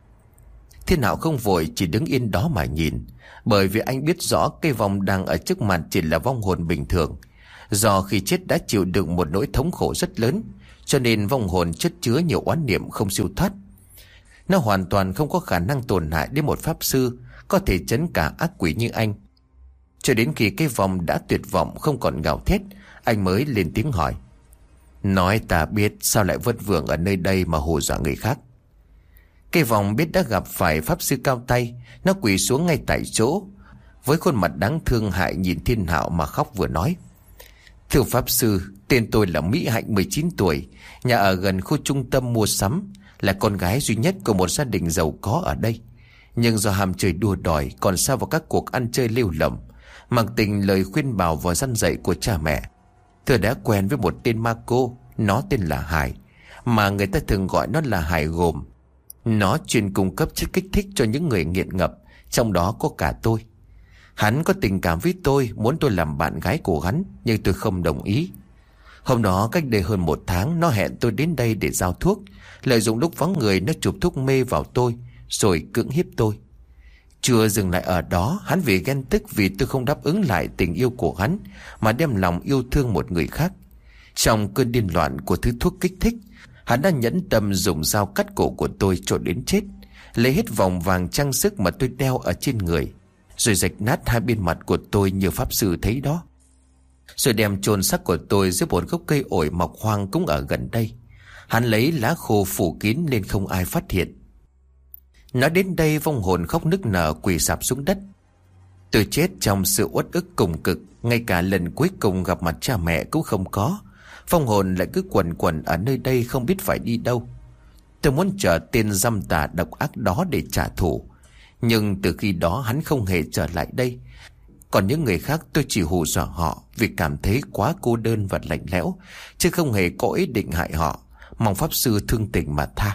Speaker 1: Thiên Hạo không vội, chỉ đứng yên đó mà nhìn, bởi vì anh biết rõ cái vong đang ở trước mặt chỉ là vong hồn bình thường. Do khi chết đã chịu đựng một nỗi thống khổ rất lớn, cho nên vong hồn chất chứa nhiều oán niệm không siêu thoát. Nó hoàn toàn không có khả năng tổn hại đến một pháp sư có thể trấn cả ác quỷ như anh. Cho đến khi cái vong đã tuyệt vọng không còn gào thét, anh mới lên tiếng hỏi: Nói ta biết, sao lại vất vưởng ở nơi đây mà hù dọa người khác? Cái vong biết đã gặp phải pháp sư cao tay, nó quỳ xuống ngay tại chỗ, với khuôn mặt đáng thương hại nhìn Thiên Hạo mà khóc vừa nói: Thưa pháp sư, tên tôi là Mỹ Hạnh, mười chín tuổi, nhà ở gần khu trung tâm mua sắm, là con gái duy nhất của một gia đình giàu có ở đây. Nhưng do ham chơi đua đòi, còn sa vào các cuộc ăn chơi lêu lỏng, Mặc tình lời khuyên bảo và răn dạy của cha mẹ, tôi đã quen với một tên ma cô. Nó tên là Hải, mà người ta thường gọi nó là Hải Gồm. Nó chuyên cung cấp chất kích thích cho những người nghiện ngập, trong đó có cả tôi. Hắn có tình cảm với tôi, muốn tôi làm bạn gái của hắn, nhưng tôi không đồng ý. Hôm đó cách đây hơn một tháng, nó hẹn tôi đến đây để giao thuốc. Lợi dụng lúc vắng người, nó chụp thuốc mê vào tôi rồi cưỡng hiếp tôi. Chưa dừng lại ở đó, hắn vì ghen tức vì tôi không đáp ứng lại tình yêu của hắn mà đem lòng yêu thương một người khác. Trong cơn điên loạn của thứ thuốc kích thích, hắn đã nhẫn tâm dùng dao cắt cổ của tôi cho đến chết, lấy hết vòng vàng trang sức mà tôi đeo ở trên người, rồi rạch nát hai bên mặt của tôi như pháp sư thấy đó. Rồi đem chôn xác của tôi dưới một gốc cây ổi mọc hoang cũng ở gần đây. Hắn lấy lá khô phủ kín nên không ai phát hiện. Nói đến đây, vong hồn khóc nức nở quỳ sạp xuống đất. Tôi chết trong sự uất ức cùng cực, ngay cả lần cuối cùng gặp mặt cha mẹ cũng không có. Vong hồn lại cứ quẩn quẩn ở nơi đây không biết phải đi đâu. Tôi muốn chờ tên dăm tà độc ác đó để trả thù, nhưng từ khi đó hắn không hề trở lại đây. Còn những người khác tôi chỉ hù dọa họ vì cảm thấy quá cô đơn và lạnh lẽo, chứ không hề có ý định hại họ, mong pháp sư thương tình mà tha.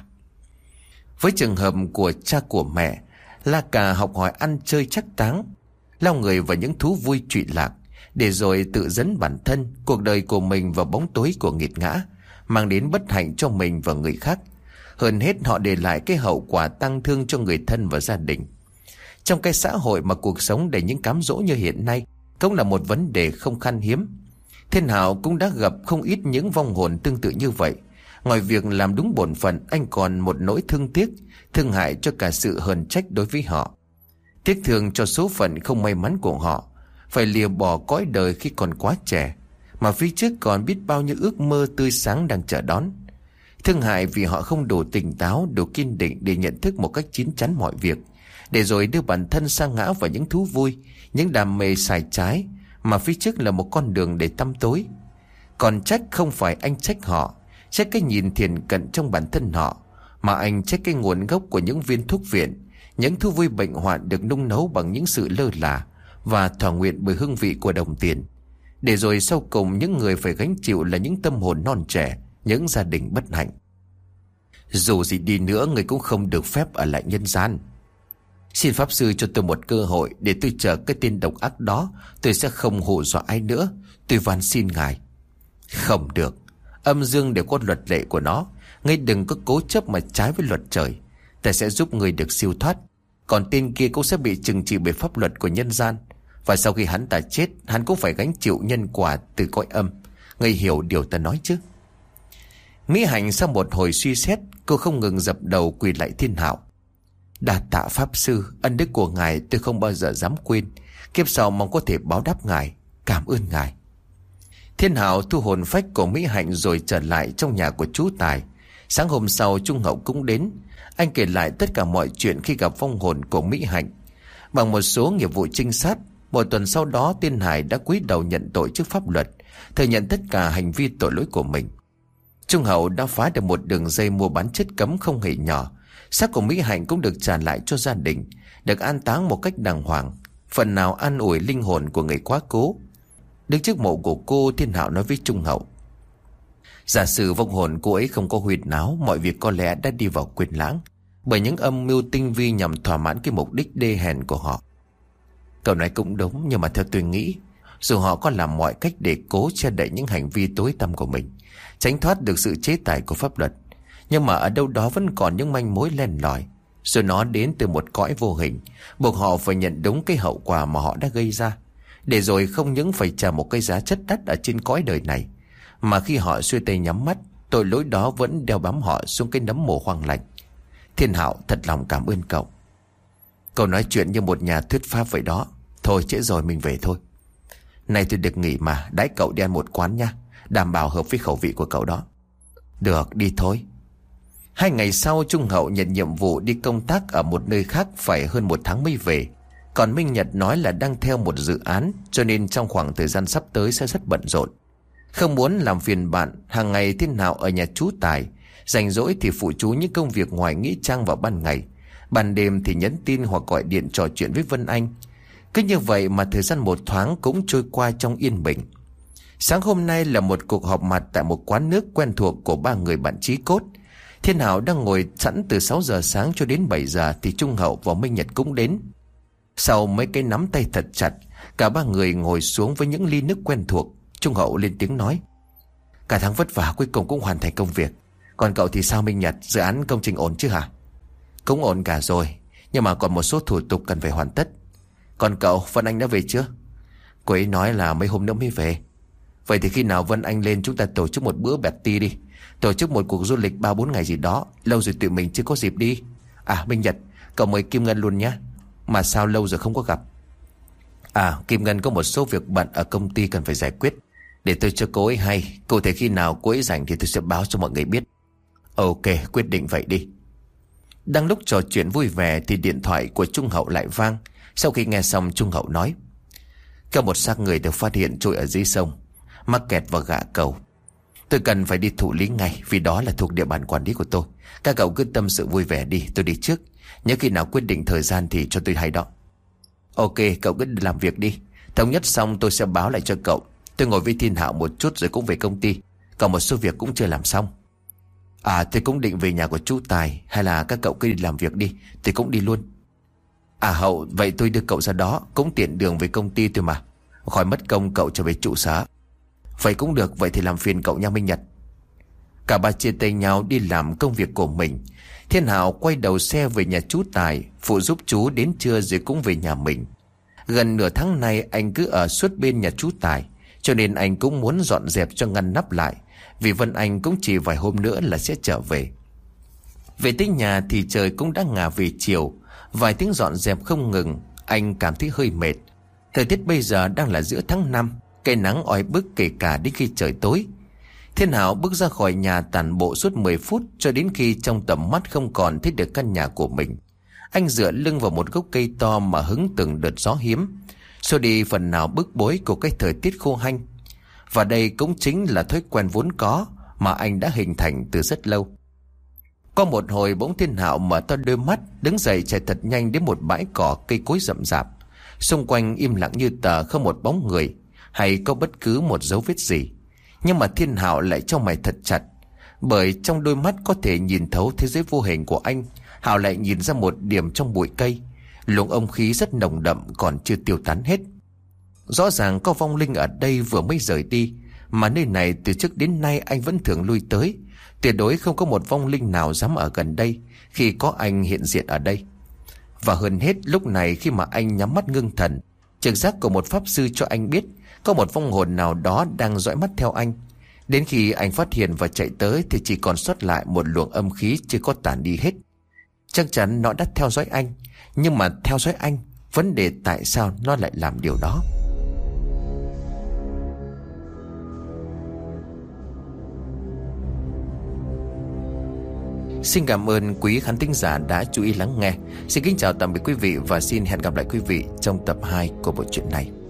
Speaker 1: Với trường hợp của cha của mẹ, La Cà học hỏi ăn chơi chắc táng, lao người vào những thú vui trụy lạc, để rồi tự dẫn bản thân, cuộc đời của mình vào bóng tối của nghiệt ngã, mang đến bất hạnh cho mình và người khác. Hơn hết, họ để lại cái hậu quả tang thương cho người thân và gia đình. Trong cái xã hội mà cuộc sống đầy những cám dỗ như hiện nay, cũng là một vấn đề không khan hiếm. Thiên Hạo cũng đã gặp không ít những vong hồn tương tự như vậy. Ngoài việc làm đúng bổn phận, anh còn một nỗi thương tiếc, thương hại cho cả sự hờn trách đối với họ. Tiếc thương cho số phận không may mắn của họ, phải lìa bỏ cõi đời khi còn quá trẻ, mà phía trước còn biết bao nhiêu ước mơ tươi sáng đang chờ đón. Thương hại vì họ không đủ tỉnh táo, đủ kiên định để nhận thức một cách chín chắn mọi việc, để rồi đưa bản thân sa ngã vào những thú vui, những đam mê sai trái, mà phía trước là một con đường để tăm tối. Còn trách không phải anh trách họ, trách cái nhìn thiền cận trong bản thân họ, mà anh trách cái nguồn gốc của những viên thuốc viện, những thú vui bệnh hoạn được nung nấu bằng những sự lơ là và thỏa nguyện bởi hương vị của đồng tiền. Để rồi sau cùng những người phải gánh chịu là những tâm hồn non trẻ, những gia đình bất hạnh. Dù gì đi nữa, người cũng không được phép ở lại nhân gian. Xin pháp sư cho tôi một cơ hội để tôi chờ cái tên độc ác đó. Tôi sẽ không hù dọa ai nữa. Tôi van xin ngài. Không được. Âm dương đều có luật lệ của nó. Ngươi đừng có cố chấp mà trái với luật trời. Ta sẽ giúp ngươi được siêu thoát. Còn tên kia cũng sẽ bị trừng trị bởi pháp luật của nhân gian. Và sau khi hắn ta chết, hắn cũng phải gánh chịu nhân quả từ cõi âm. Ngươi hiểu điều ta nói chứ? Mỹ Hạnh sau một hồi suy xét, cô không ngừng dập đầu quỳ lại Thiên Hạo. Đa tạ pháp sư, ân đức của ngài tôi không bao giờ dám quên. Kiếp sau mong có thể báo đáp ngài. Cảm ơn ngài. Thiên Hạo thu hồn phách của Mỹ Hạnh rồi trở lại trong nhà của chú Tài. Sáng hôm sau Trung Hậu cũng đến. Anh kể lại tất cả mọi chuyện khi gặp vong hồn của Mỹ Hạnh. Bằng một số nghiệp vụ trinh sát, một tuần sau đó tên Hải đã cúi đầu nhận tội trước pháp luật, thừa nhận tất cả hành vi tội lỗi của mình. Trung Hậu đã phá được một đường dây mua bán chất cấm không hề nhỏ. Xác của Mỹ Hạnh cũng được trả lại cho gia đình, được an táng một cách đàng hoàng, phần nào an ủi linh hồn của người quá cố. Đứng trước mộ của cô, Thiên Hạo nói với Trung Hậu: giả sử vong hồn cô ấy không có huyết náo, mọi việc có lẽ đã đi vào quên lãng bởi những âm mưu tinh vi nhằm thỏa mãn cái mục đích đê hèn của họ. Cậu nói cũng đúng, nhưng mà theo tôi nghĩ, dù họ có làm mọi cách để cố che đậy những hành vi tối tăm của mình, tránh thoát được sự chế tài của pháp luật, nhưng mà ở đâu đó vẫn còn những manh mối len lỏi, rồi nó đến từ một cõi vô hình, buộc họ phải nhận đúng cái hậu quả mà họ đã gây ra, để rồi không những phải trả một cái giá chất đắt ở trên cõi đời này, mà khi họ xuôi tay nhắm mắt, tội lỗi đó vẫn đeo bám họ xuống cái nấm mồ hoang lạnh. Thiên Hạo thật lòng cảm ơn cậu. Cậu nói chuyện như một nhà thuyết pháp vậy đó. Thôi trễ rồi, mình về thôi. Này tôi được nghỉ mà, đãi cậu đi ăn một quán nha, đảm bảo hợp với khẩu vị của cậu đó. Được, đi thôi. Hai ngày sau, Trung Hậu nhận nhiệm vụ đi công tác ở một nơi khác, phải hơn một tháng mới về. Còn Minh Nhật nói là đang theo một dự án, cho nên trong khoảng thời gian sắp tới sẽ rất bận rộn. Không muốn làm phiền bạn, hàng ngày Thiên Hạo ở nhà chú Tài, rảnh rỗi thì phụ chú những công việc ngoài nghĩa trang vào ban ngày, ban đêm thì nhắn tin hoặc gọi điện trò chuyện với Vân Anh. Cứ như vậy mà thời gian một thoáng cũng trôi qua trong yên bình. Sáng hôm nay là một cuộc họp mặt tại một quán nước quen thuộc của ba người bạn chí cốt. Thiên Hảo đang ngồi sẵn từ sáu giờ sáng cho đến bảy giờ thì Trung Hậu và Minh Nhật cũng đến. Sau mấy cái nắm tay thật chặt, cả ba người ngồi xuống với những ly nước quen thuộc. Trung Hậu lên tiếng nói: Cả tháng vất vả cuối cùng cũng hoàn thành công việc. Còn cậu thì sao Minh Nhật, dự án công trình ổn chứ hả? Cũng ổn cả rồi, nhưng mà còn một số thủ tục cần phải hoàn tất. Còn cậu, Vân Anh đã về chưa? Cô ấy nói là mấy hôm nữa mới về. Vậy thì khi nào Vân Anh lên chúng ta tổ chức một bữa bẹt ti đi. Tổ chức một cuộc du lịch ba bốn ngày gì đó. Lâu rồi tụi mình chưa có dịp đi. À Minh Nhật, cậu mời Kim Ngân luôn nhé. Mà sao lâu rồi không có gặp? À Kim Ngân có một số việc bận ở công ty cần phải giải quyết. Để tôi cho cô ấy hay. Cụ thể khi nào cô ấy rảnh thì tôi sẽ báo cho mọi người biết. Ok, quyết định vậy đi. Đang lúc trò chuyện vui vẻ thì điện thoại của Trung Hậu lại vang. Sau khi nghe xong, Trung Hậu nói: Có một xác người được phát hiện trôi ở dưới sông, mắc kẹt vào gã cầu. Tôi cần phải đi thụ lý ngay, vì đó là thuộc địa bàn quản lý của tôi. Các cậu cứ tâm sự vui vẻ đi, tôi đi trước. Nhớ khi nào quyết định thời gian thì cho tôi hay đó. Ok, cậu cứ làm việc đi. Thống nhất xong tôi sẽ báo lại cho cậu. Tôi ngồi với Thiên Hạo một chút rồi cũng về công ty. Còn một số việc cũng chưa làm xong. À tôi cũng định về nhà của chú Tài. Hay là các cậu cứ đi làm việc đi, tôi cũng đi luôn. À Hậu, vậy tôi đưa cậu ra đó, cũng tiện đường về công ty tôi mà. Khỏi mất công cậu trở về trụ sở. Vậy cũng được, vậy thì làm phiền cậu nha Minh Nhật. Cả ba chia tay nhau đi làm công việc của mình. Thiên Hạo quay đầu xe về nhà chú Tài, phụ giúp chú đến trưa rồi cũng về nhà mình. Gần nửa tháng nay anh cứ ở suốt bên nhà chú Tài, cho nên anh cũng muốn dọn dẹp cho ngăn nắp lại, vì Vân Anh cũng chỉ vài hôm nữa là sẽ trở về. Về tới nhà thì trời cũng đã ngả về chiều. Vài tiếng dọn dẹp không ngừng, anh cảm thấy hơi mệt. Thời tiết bây giờ đang là giữa tháng năm, cây nắng oi bức kể cả đến khi trời tối. Thiên Hảo bước ra khỏi nhà tản bộ suốt mười phút, cho đến khi trong tầm mắt không còn thấy được căn nhà của mình. Anh dựa lưng vào một gốc cây to mà hứng từng đợt gió hiếm, xua đi phần nào bức bối của cái thời tiết khô hanh. Và đây cũng chính là thói quen vốn có mà anh đã hình thành từ rất lâu. Qua một hồi bỗng Thiên Hạo mở to đôi mắt, đứng dậy chạy thật nhanh đến một bãi cỏ cây cối rậm rạp. Xung quanh im lặng như tờ, không một bóng người hay có bất cứ một dấu vết gì. Nhưng mà Thiên Hạo lại chau mày thật chặt, bởi trong đôi mắt có thể nhìn thấu thế giới vô hình của anh. Hạo lại nhìn ra một điểm trong bụi cây, luồng âm khí rất nồng đậm còn chưa tiêu tán hết. Rõ ràng có vong linh ở đây vừa mới rời đi, mà nơi này từ trước đến nay anh vẫn thường lui tới. Tuyệt đối không có một vong linh nào dám ở gần đây khi có anh hiện diện ở đây. Và hơn hết, lúc này khi mà anh nhắm mắt ngưng thần, trực giác của một pháp sư cho anh biết có một vong hồn nào đó đang dõi mắt theo anh. Đến khi anh phát hiện và chạy tới thì chỉ còn sót lại một luồng âm khí chưa có tản đi hết. Chắc chắn nó đã theo dõi anh, nhưng mà theo dõi anh, vấn đề tại sao nó lại làm điều đó. Xin cảm ơn quý khán thính giả đã chú ý lắng nghe. Xin kính chào tạm biệt quý vị và xin hẹn gặp lại quý vị trong tập hai của bộ truyện này.